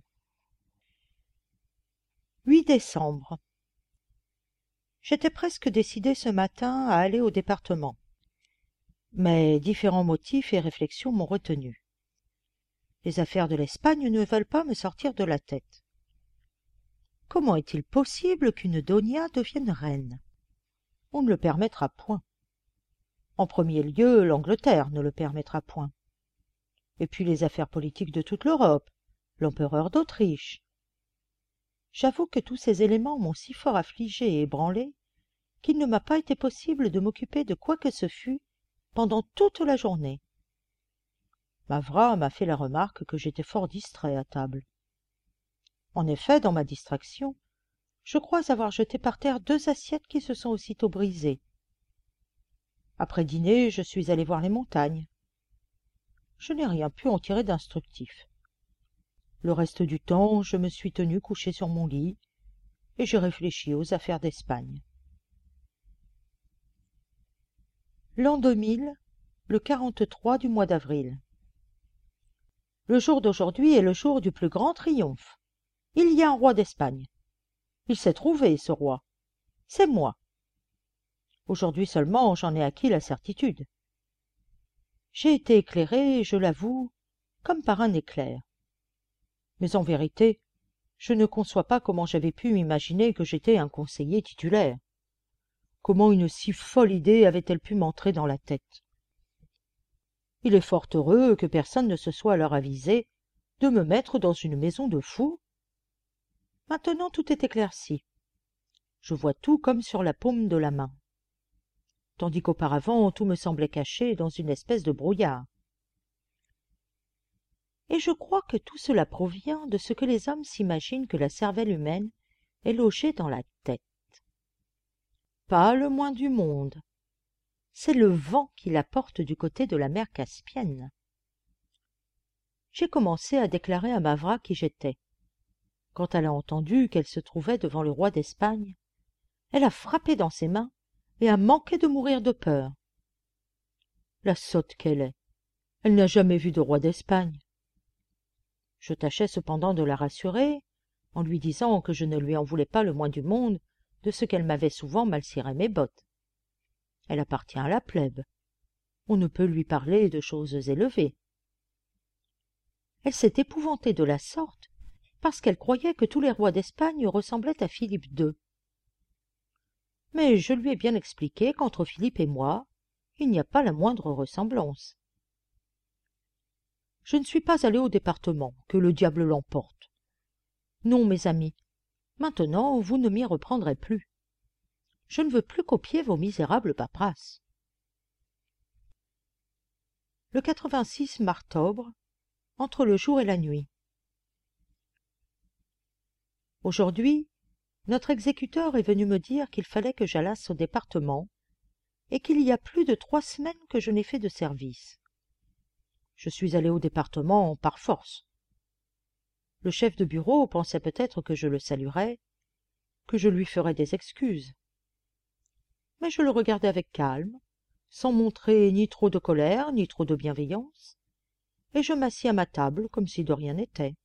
huit décembre. J'étais presque décidé ce matin à aller au département. Mais différents motifs et réflexions m'ont retenu. Les affaires de l'Espagne ne veulent pas me sortir de la tête. Comment est-il possible qu'une Donia devienne reine? On ne le permettra point. En premier lieu, l'Angleterre ne le permettra point. Et puis les affaires politiques de toute l'Europe, l'empereur d'Autriche. J'avoue que tous ces éléments m'ont si fort affligé et ébranlé qu'il ne m'a pas été possible de m'occuper de quoi que ce fût pendant toute la journée. Mavra m'a fait la remarque que j'étais fort distrait à table. En effet, dans ma distraction, je crois avoir jeté par terre deux assiettes qui se sont aussitôt brisées. Après dîner, je suis allé voir les montagnes. Je n'ai rien pu en tirer d'instructif. Le reste du temps, je me suis tenu couché sur mon lit et j'ai réfléchi aux affaires d'Espagne. L'an deux mille, le quarante-trois du mois d'avril. Le jour d'aujourd'hui est le jour du plus grand triomphe. Il y a un roi d'Espagne. Il s'est trouvé, ce roi. C'est moi. Aujourd'hui seulement, j'en ai acquis la certitude. J'ai été éclairé, je l'avoue, comme par un éclair. Mais en vérité, je ne conçois pas comment j'avais pu m'imaginer que j'étais un conseiller titulaire. Comment une si folle idée avait-elle pu m'entrer dans la tête? Il est fort heureux que personne ne se soit alors avisé de me mettre dans une maison de fous. Maintenant tout est éclairci. Je vois tout comme sur la paume de la main. Tandis qu'auparavant tout me semblait caché dans une espèce de brouillard. Et je crois que tout cela provient de ce que les hommes s'imaginent que la cervelle humaine est logée dans la tête. Pas le moins du monde. C'est le vent qui la porte du côté de la mer Caspienne. J'ai commencé à déclarer à Mavra qui j'étais. Quand elle a entendu qu'elle se trouvait devant le roi d'Espagne, elle a frappé dans ses mains et a manqué de mourir de peur. La sotte qu'elle est, elle n'a jamais vu de roi d'Espagne. Je tâchais cependant de la rassurer, en lui disant que je ne lui en voulais pas le moins du monde de ce qu'elle m'avait souvent mal ciré mes bottes. Elle appartient à la plèbe. On ne peut lui parler de choses élevées. Elle s'est épouvantée de la sorte parce qu'elle croyait que tous les rois d'Espagne ressemblaient à Philippe deux. Mais je lui ai bien expliqué qu'entre Philippe et moi, il n'y a pas la moindre ressemblance. Je ne suis pas allé au département, que le diable l'emporte. Non, mes amis, maintenant vous ne m'y reprendrez plus. Je ne veux plus copier vos misérables paperasses. Le quatre-vingt-six martobre, entre le jour et la nuit. Aujourd'hui, notre exécuteur est venu me dire qu'il fallait que j'allasse au département et qu'il y a plus de trois semaines que je n'ai fait de service. Je suis allé au département par force. Le chef de bureau pensait peut-être que je le saluerais, que je lui ferais des excuses. Mais je le regardais avec calme, sans montrer ni trop de colère, ni trop de bienveillance, et je m'assis à ma table comme si de rien n'était.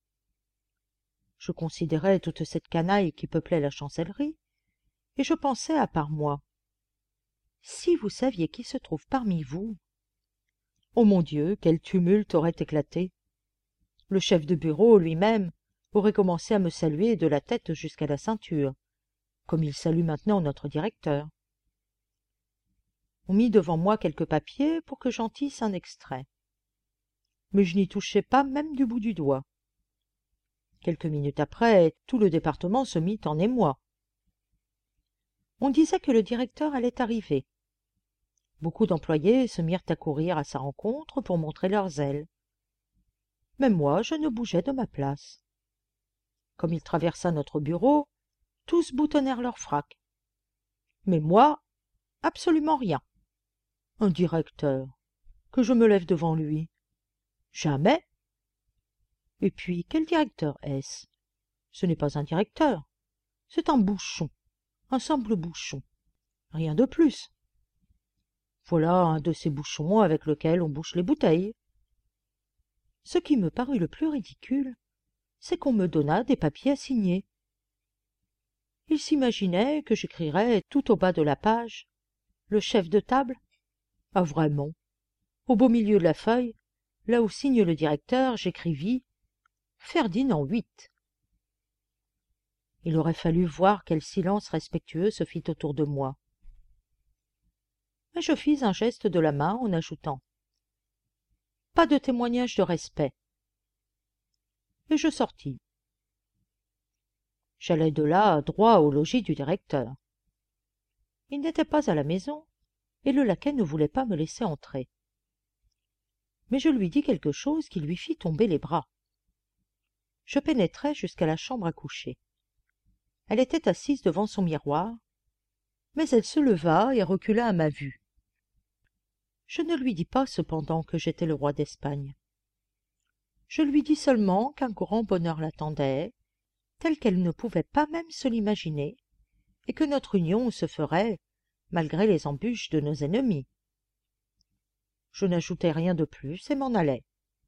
Je considérais toute cette canaille qui peuplait la chancellerie, et je pensais à part moi. Si vous saviez qui se trouve parmi vous. Oh mon Dieu, quel tumulte aurait éclaté! Le chef de bureau lui-même aurait commencé à me saluer de la tête jusqu'à la ceinture, comme il salue maintenant notre directeur. On mit devant moi quelques papiers pour que j'en tisse un extrait. Mais je n'y touchais pas même du bout du doigt. Quelques minutes après, tout le département se mit en émoi. On disait que le directeur allait arriver. Beaucoup d'employés se mirent à courir à sa rencontre pour montrer leur zèle. Mais moi, je ne bougeais de ma place. Comme il traversa notre bureau, tous boutonnèrent leurs fracs. Mais moi, absolument rien. Un directeur, que je me lève devant lui. Jamais. Et puis, quel directeur est-ce? Ce n'est pas un directeur, c'est un bouchon, un simple bouchon, rien de plus. Voilà un de ces bouchons avec lesquels on bouche les bouteilles. Ce qui me parut le plus ridicule, c'est qu'on me donna des papiers à signer. Il s'imaginait que j'écrirais tout au bas de la page « Le chef de table ». Ah vraiment. Au beau milieu de la feuille, là où signe le directeur, j'écrivis « Ferdinand huit ». Il aurait fallu voir quel silence respectueux se fit autour de moi. Mais je fis un geste de la main en ajoutant « Pas de témoignage de respect ». Et je sortis. J'allais de là droit au logis du directeur. Il n'était pas à la maison, et le laquais ne voulait pas me laisser entrer. Mais je lui dis quelque chose qui lui fit tomber les bras. Je pénétrai jusqu'à la chambre à coucher. Elle était assise devant son miroir, mais elle se leva et recula à ma vue. Je ne lui dis pas cependant que j'étais le roi d'Espagne. Je lui dis seulement qu'un grand bonheur l'attendait, tel qu'elle ne pouvait pas même se l'imaginer, et que notre union se ferait malgré les embûches de nos ennemis. Je n'ajoutai rien de plus et m'en allai.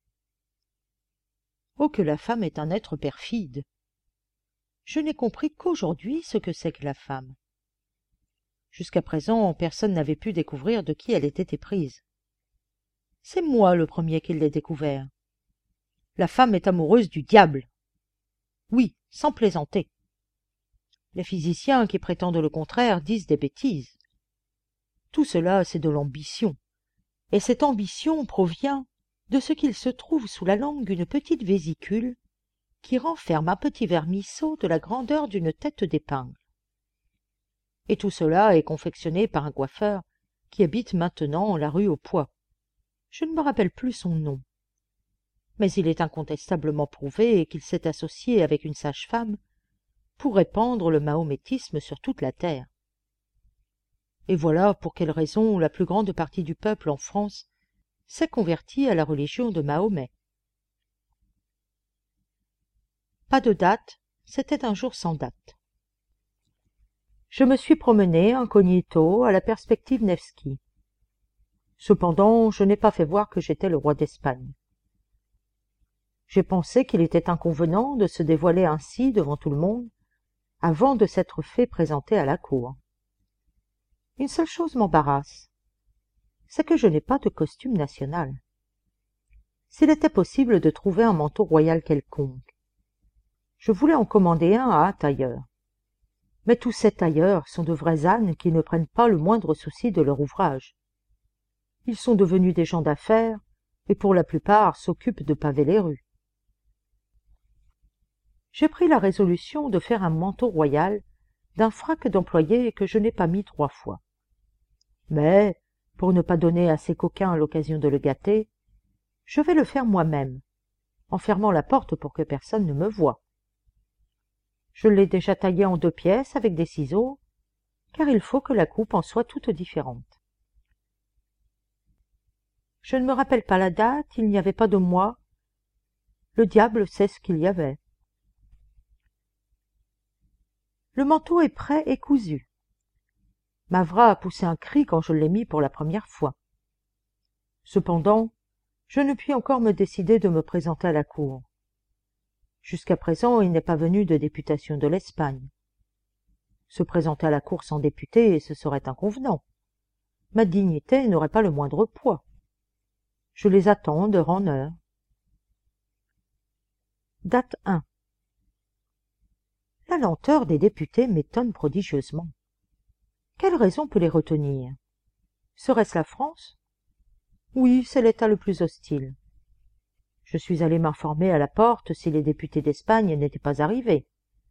Oh, que la femme est un être perfide! Je n'ai compris qu'aujourd'hui ce que c'est que la femme. Jusqu'à présent, personne n'avait pu découvrir de qui elle était éprise. C'est moi le premier qui l'ai découvert. La femme est amoureuse du diable. Oui, sans plaisanter. Les physiciens qui prétendent le contraire disent des bêtises. Tout cela, c'est de l'ambition. Et cette ambition provient de ce qu'il se trouve sous la langue une petite vésicule qui renferme un petit vermisseau de la grandeur d'une tête d'épingle. Et tout cela est confectionné par un coiffeur qui habite maintenant la rue aux Pois. Je ne me rappelle plus son nom. Mais il est incontestablement prouvé qu'il s'est associé avec une sage-femme pour répandre le mahométisme sur toute la terre. Et voilà pour quelle raison la plus grande partie du peuple en France s'est convertie à la religion de Mahomet. Pas de date, c'était un jour sans date. Je me suis promené incognito à la perspective Nevski. Cependant, je n'ai pas fait voir que j'étais le roi d'Espagne. J'ai pensé qu'il était inconvenant de se dévoiler ainsi devant tout le monde avant de s'être fait présenter à la cour. Une seule chose m'embarrasse, c'est que je n'ai pas de costume national. S'il était possible de trouver un manteau royal quelconque, je voulais en commander un à un tailleur. Mais tous ces tailleurs sont de vrais ânes qui ne prennent pas le moindre souci de leur ouvrage. Ils sont devenus des gens d'affaires et pour la plupart s'occupent de paver les rues. J'ai pris la résolution de faire un manteau royal d'un frac d'employé que je n'ai pas mis trois fois. Mais, pour ne pas donner à ces coquins l'occasion de le gâter, je vais le faire moi-même, en fermant la porte pour que personne ne me voie. Je l'ai déjà taillé en deux pièces avec des ciseaux, car il faut que la coupe en soit toute différente. Je ne me rappelle pas la date, il n'y avait pas de mois. Le diable sait ce qu'il y avait. Le manteau est prêt et cousu. Mavra a poussé un cri quand je l'ai mis pour la première fois. Cependant, je ne puis encore me décider de me présenter à la cour. Jusqu'à présent, il n'est pas venu de députation de l'Espagne. Se présenter à la cour sans député, ce serait inconvenant. Ma dignité n'aurait pas le moindre poids. Je les attends d'heure en heure. Date un. La lenteur des députés m'étonne prodigieusement. Quelle raison peut les retenir? Serait-ce la France? Oui, c'est l'État le plus hostile. Je suis allé m'informer à la porte si les députés d'Espagne n'étaient pas arrivés.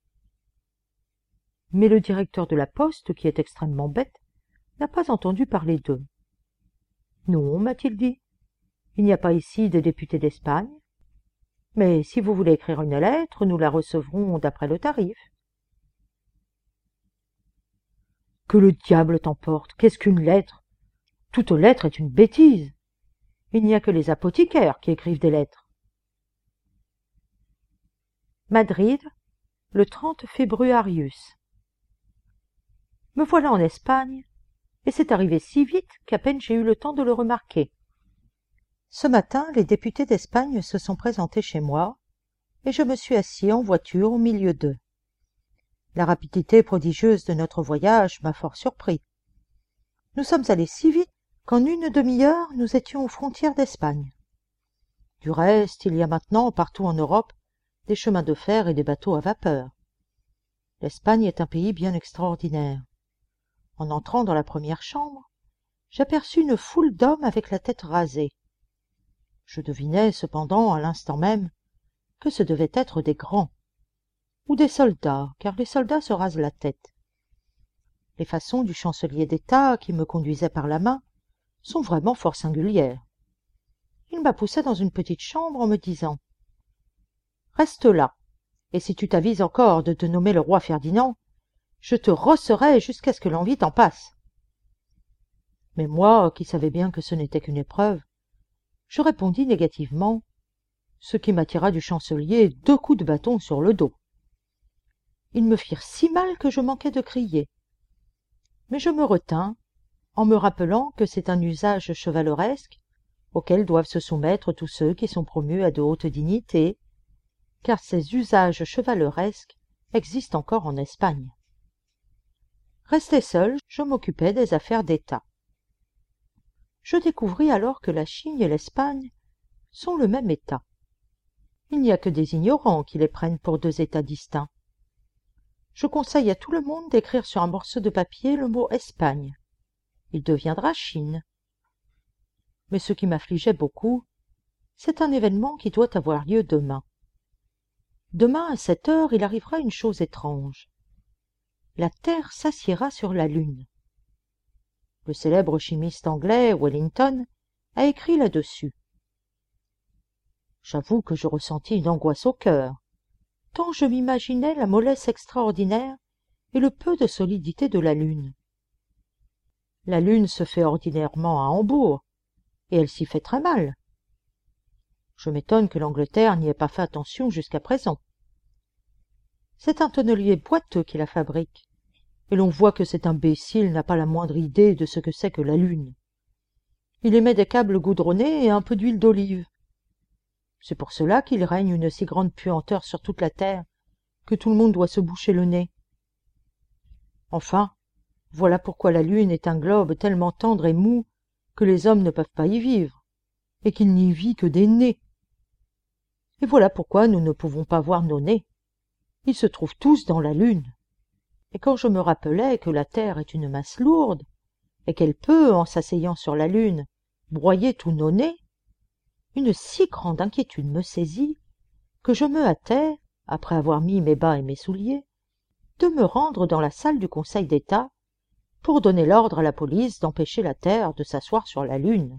Mais le directeur de la poste, qui est extrêmement bête, n'a pas entendu parler d'eux. Non, m'a-t-il dit, il n'y a pas ici de députés d'Espagne. Mais si vous voulez écrire une lettre, nous la recevrons d'après le tarif. Que le diable t'emporte! Qu'est-ce qu'une lettre? Toute lettre est une bêtise. Il n'y a que les apothicaires qui écrivent des lettres. Madrid, le trente Februarius. Me voilà en Espagne, et c'est arrivé si vite qu'à peine j'ai eu le temps de le remarquer. Ce matin, les députés d'Espagne se sont présentés chez moi, et je me suis assis en voiture au milieu d'eux. La rapidité prodigieuse de notre voyage m'a fort surpris. Nous sommes allés si vite qu'en une demi-heure nous étions aux frontières d'Espagne. Du reste, il y a maintenant partout en Europe des chemins de fer et des bateaux à vapeur. L'Espagne est un pays bien extraordinaire. En entrant dans la première chambre, j'aperçus une foule d'hommes avec la tête rasée. Je devinai cependant à l'instant même que ce devaient être des grands, ou des soldats, car les soldats se rasent la tête. Les façons du chancelier d'État, qui me conduisait par la main, sont vraiment fort singulières. Il m'a poussé dans une petite chambre en me disant « Reste là, et si tu t'avises encore de te nommer le roi Ferdinand, je te rosserai jusqu'à ce que l'envie t'en passe. » Mais moi, qui savais bien que ce n'était qu'une épreuve, je répondis négativement, ce qui m'attira du chancelier deux coups de bâton sur le dos. Ils me firent si mal que je manquai de crier. Mais je me retins, en me rappelant que c'est un usage chevaleresque auquel doivent se soumettre tous ceux qui sont promus à de hautes dignités, car ces usages chevaleresques existent encore en Espagne. Resté seul, je m'occupais des affaires d'État. Je découvris alors que la Chine et l'Espagne sont le même État. Il n'y a que des ignorants qui les prennent pour deux États distincts. Je conseille à tout le monde d'écrire sur un morceau de papier le mot Espagne. Il deviendra Chine. Mais ce qui m'affligeait beaucoup, c'est un événement qui doit avoir lieu demain. Demain, à sept heures, il arrivera une chose étrange. La Terre s'assiera sur la Lune. Le célèbre chimiste anglais, Wellington, a écrit là-dessus. J'avoue que je ressentis une angoisse au cœur, tant je m'imaginais la mollesse extraordinaire et le peu de solidité de la Lune. La Lune se fait ordinairement à Hambourg, et elle s'y fait très mal. Je m'étonne que l'Angleterre n'y ait pas fait attention jusqu'à présent. C'est un tonnelier boiteux qui la fabrique, et l'on voit que cet imbécile n'a pas la moindre idée de ce que c'est que la Lune. Il émet des câbles goudronnés et un peu d'huile d'olive. C'est pour cela qu'il règne une si grande puanteur sur toute la terre que tout le monde doit se boucher le nez. Enfin, voilà pourquoi la Lune est un globe tellement tendre et mou que les hommes ne peuvent pas y vivre, et qu'il n'y vit que des nez. Et voilà pourquoi nous ne pouvons pas voir nos nez. Ils se trouvent tous dans la Lune. Et quand je me rappelais que la Terre est une masse lourde, et qu'elle peut, en s'asseyant sur la Lune, broyer tous nos nez, une si grande inquiétude me saisit que je me hâtai, après avoir mis mes bas et mes souliers, de me rendre dans la salle du Conseil d'État pour donner l'ordre à la police d'empêcher la Terre de s'asseoir sur la Lune.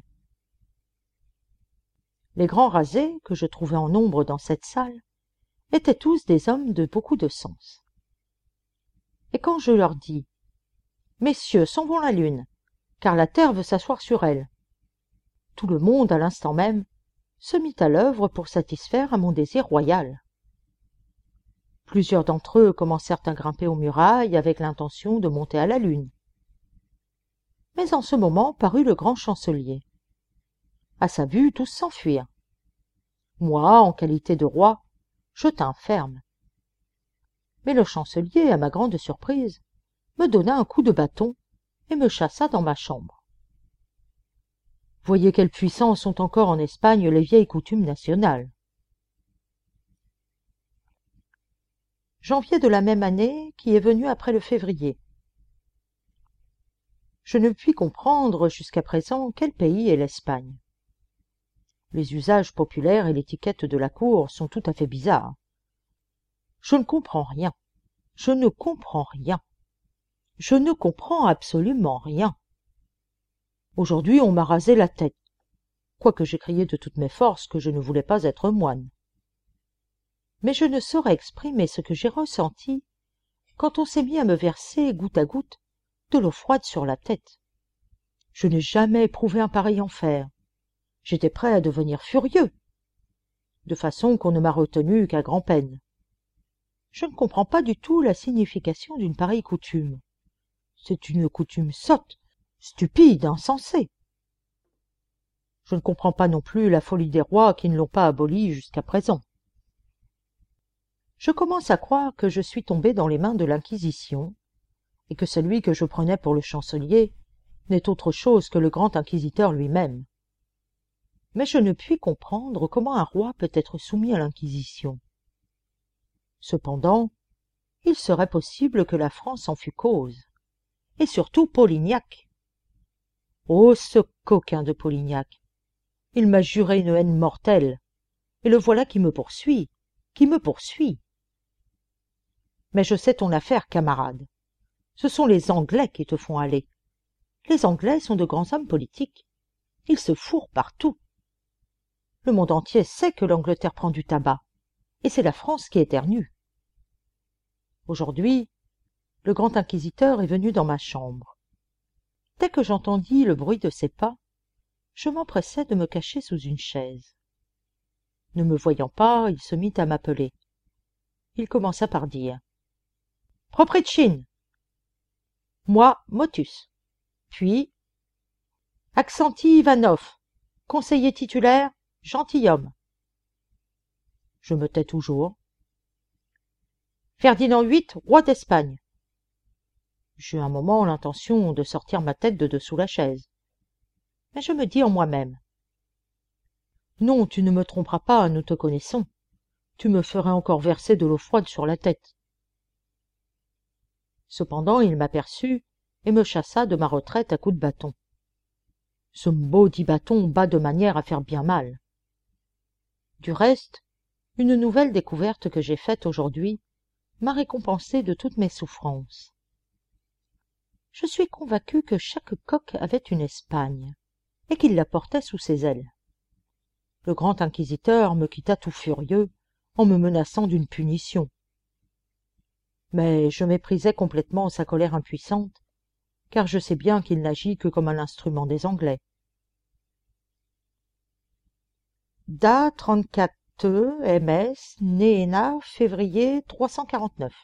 Les grands rasés, que je trouvais en nombre dans cette salle, étaient tous des hommes de beaucoup de sens. Et quand je leur dis « Messieurs, sauvons la Lune, car la Terre veut s'asseoir sur elle », tout le monde, à l'instant même, se mit à l'œuvre pour satisfaire à mon désir royal. Plusieurs d'entre eux commencèrent à grimper aux murailles avec l'intention de monter à la Lune. Mais en ce moment parut le grand chancelier. À sa vue, tous s'enfuirent. Moi, en qualité de roi, je tins ferme. Mais le chancelier, à ma grande surprise, me donna un coup de bâton et me chassa dans ma chambre. Voyez quelle puissance sont encore en Espagne les vieilles coutumes nationales. Janvier de la même année, qui est venu après le février. Je ne puis comprendre jusqu'à présent quel pays est l'Espagne. Les usages populaires et l'étiquette de la cour sont tout à fait bizarres. Je ne comprends rien. Je ne comprends rien. Je ne comprends absolument rien. Aujourd'hui, on m'a rasé la tête, quoique j'ai crié de toutes mes forces que je ne voulais pas être moine. Mais je ne saurais exprimer ce que j'ai ressenti quand on s'est mis à me verser, goutte à goutte, de l'eau froide sur la tête. Je n'ai jamais éprouvé un pareil enfer. J'étais prêt à devenir furieux, de façon qu'on ne m'a retenu qu'à grand-peine. Je ne comprends pas du tout la signification d'une pareille coutume. C'est une coutume sotte, stupide, insensée. Je ne comprends pas non plus la folie des rois qui ne l'ont pas abolie jusqu'à présent. Je commence à croire que je suis tombé dans les mains de l'Inquisition, et que celui que je prenais pour le chancelier n'est autre chose que le grand inquisiteur lui-même. Mais je ne puis comprendre comment un roi peut être soumis à l'Inquisition. Cependant, il serait possible que la France en fût cause, et surtout Polignac. Oh, ce coquin de Polignac! Il m'a juré une haine mortelle, et le voilà qui me poursuit, qui me poursuit. Mais je sais ton affaire, camarade. Ce sont les Anglais qui te font aller. Les Anglais sont de grands hommes politiques. Ils se fourrent partout. Le monde entier sait que l'Angleterre prend du tabac, et c'est la France qui éternue. Aujourd'hui, le grand inquisiteur est venu dans ma chambre. Dès que j'entendis le bruit de ses pas, je m'empressai de me cacher sous une chaise. Ne me voyant pas, il se mit à m'appeler. Il commença par dire « Proprietchine !» Moi, Motus. Puis « Aksenty Ivanov, conseiller titulaire, gentilhomme. » Je me tais toujours. « Ferdinand huit, roi d'Espagne. » J'eus un moment l'intention de sortir ma tête de dessous la chaise. Mais je me dis en moi-même. Non, tu ne me tromperas pas, nous te connaissons. Tu me ferais encore verser de l'eau froide sur la tête. Cependant, il m'aperçut et me chassa de ma retraite à coups de bâton. Ce maudit bâton bat de manière à faire bien mal. Du reste, une nouvelle découverte que j'ai faite aujourd'hui m'a récompensé de toutes mes souffrances. Je suis convaincu que chaque coq avait une Espagne, et qu'il la portait sous ses ailes. Le grand inquisiteur me quitta tout furieux, en me menaçant d'une punition. Mais je méprisais complètement sa colère impuissante, car je sais bien qu'il n'agit que comme un instrument des Anglais. Da trente-quatre M S, Néhéna, février trois cent quarante-neuf.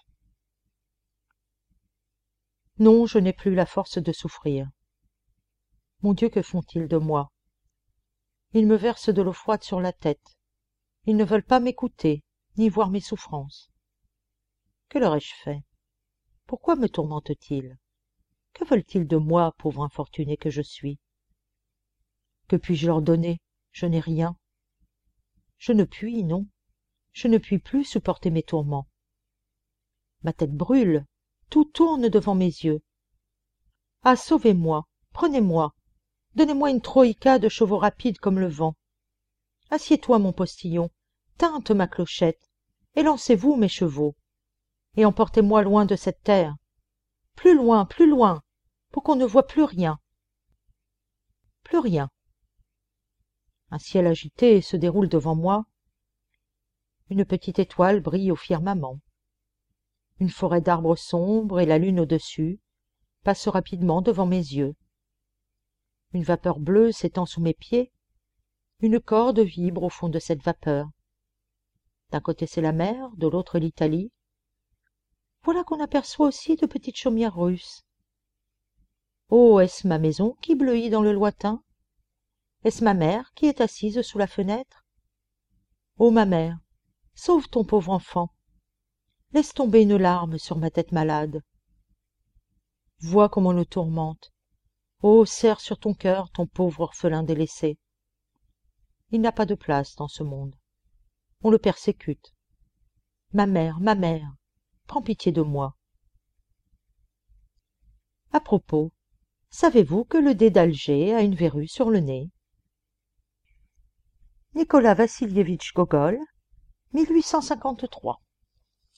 Non, je n'ai plus la force de souffrir. Mon Dieu, que font-ils de moi? Ils me versent de l'eau froide sur la tête. Ils ne veulent pas m'écouter, ni voir mes souffrances. Que leur ai-je fait? Pourquoi me tourmentent-ils? Que veulent-ils de moi, pauvre infortuné que je suis? Que puis-je leur donner? Je n'ai rien. Je ne puis, non, je ne puis plus supporter mes tourments. Ma tête brûle, tout tourne devant mes yeux. Ah, sauvez-moi, prenez-moi, donnez-moi une troïka de chevaux rapides comme le vent. Assieds-toi, mon postillon, tinte ma clochette, et lancez-vous, mes chevaux, et emportez-moi loin de cette terre, plus loin, plus loin, pour qu'on ne voie plus rien. Plus rien. Un ciel agité se déroule devant moi. Une petite étoile brille au firmament. Une forêt d'arbres sombres et la lune au-dessus passent rapidement devant mes yeux. Une vapeur bleue s'étend sous mes pieds. Une corde vibre au fond de cette vapeur. D'un côté c'est la mer, de l'autre l'Italie. Voilà qu'on aperçoit aussi de petites chaumières russes. Oh, est-ce ma maison qui bleuit dans le lointain? Est-ce ma mère qui est assise sous la fenêtre? Ô ma mère, sauve ton pauvre enfant. Laisse tomber une larme sur ma tête malade. Vois comme on le tourmente. Oh, serre sur ton cœur ton pauvre orphelin délaissé. Il n'a pas de place dans ce monde. On le persécute. Ma mère, ma mère, prends pitié de moi. À propos, savez-vous que le dé d'Alger a une verrue sur le nez? Nicolas Vassilievitch Gogol, mille huit cent cinquante-trois.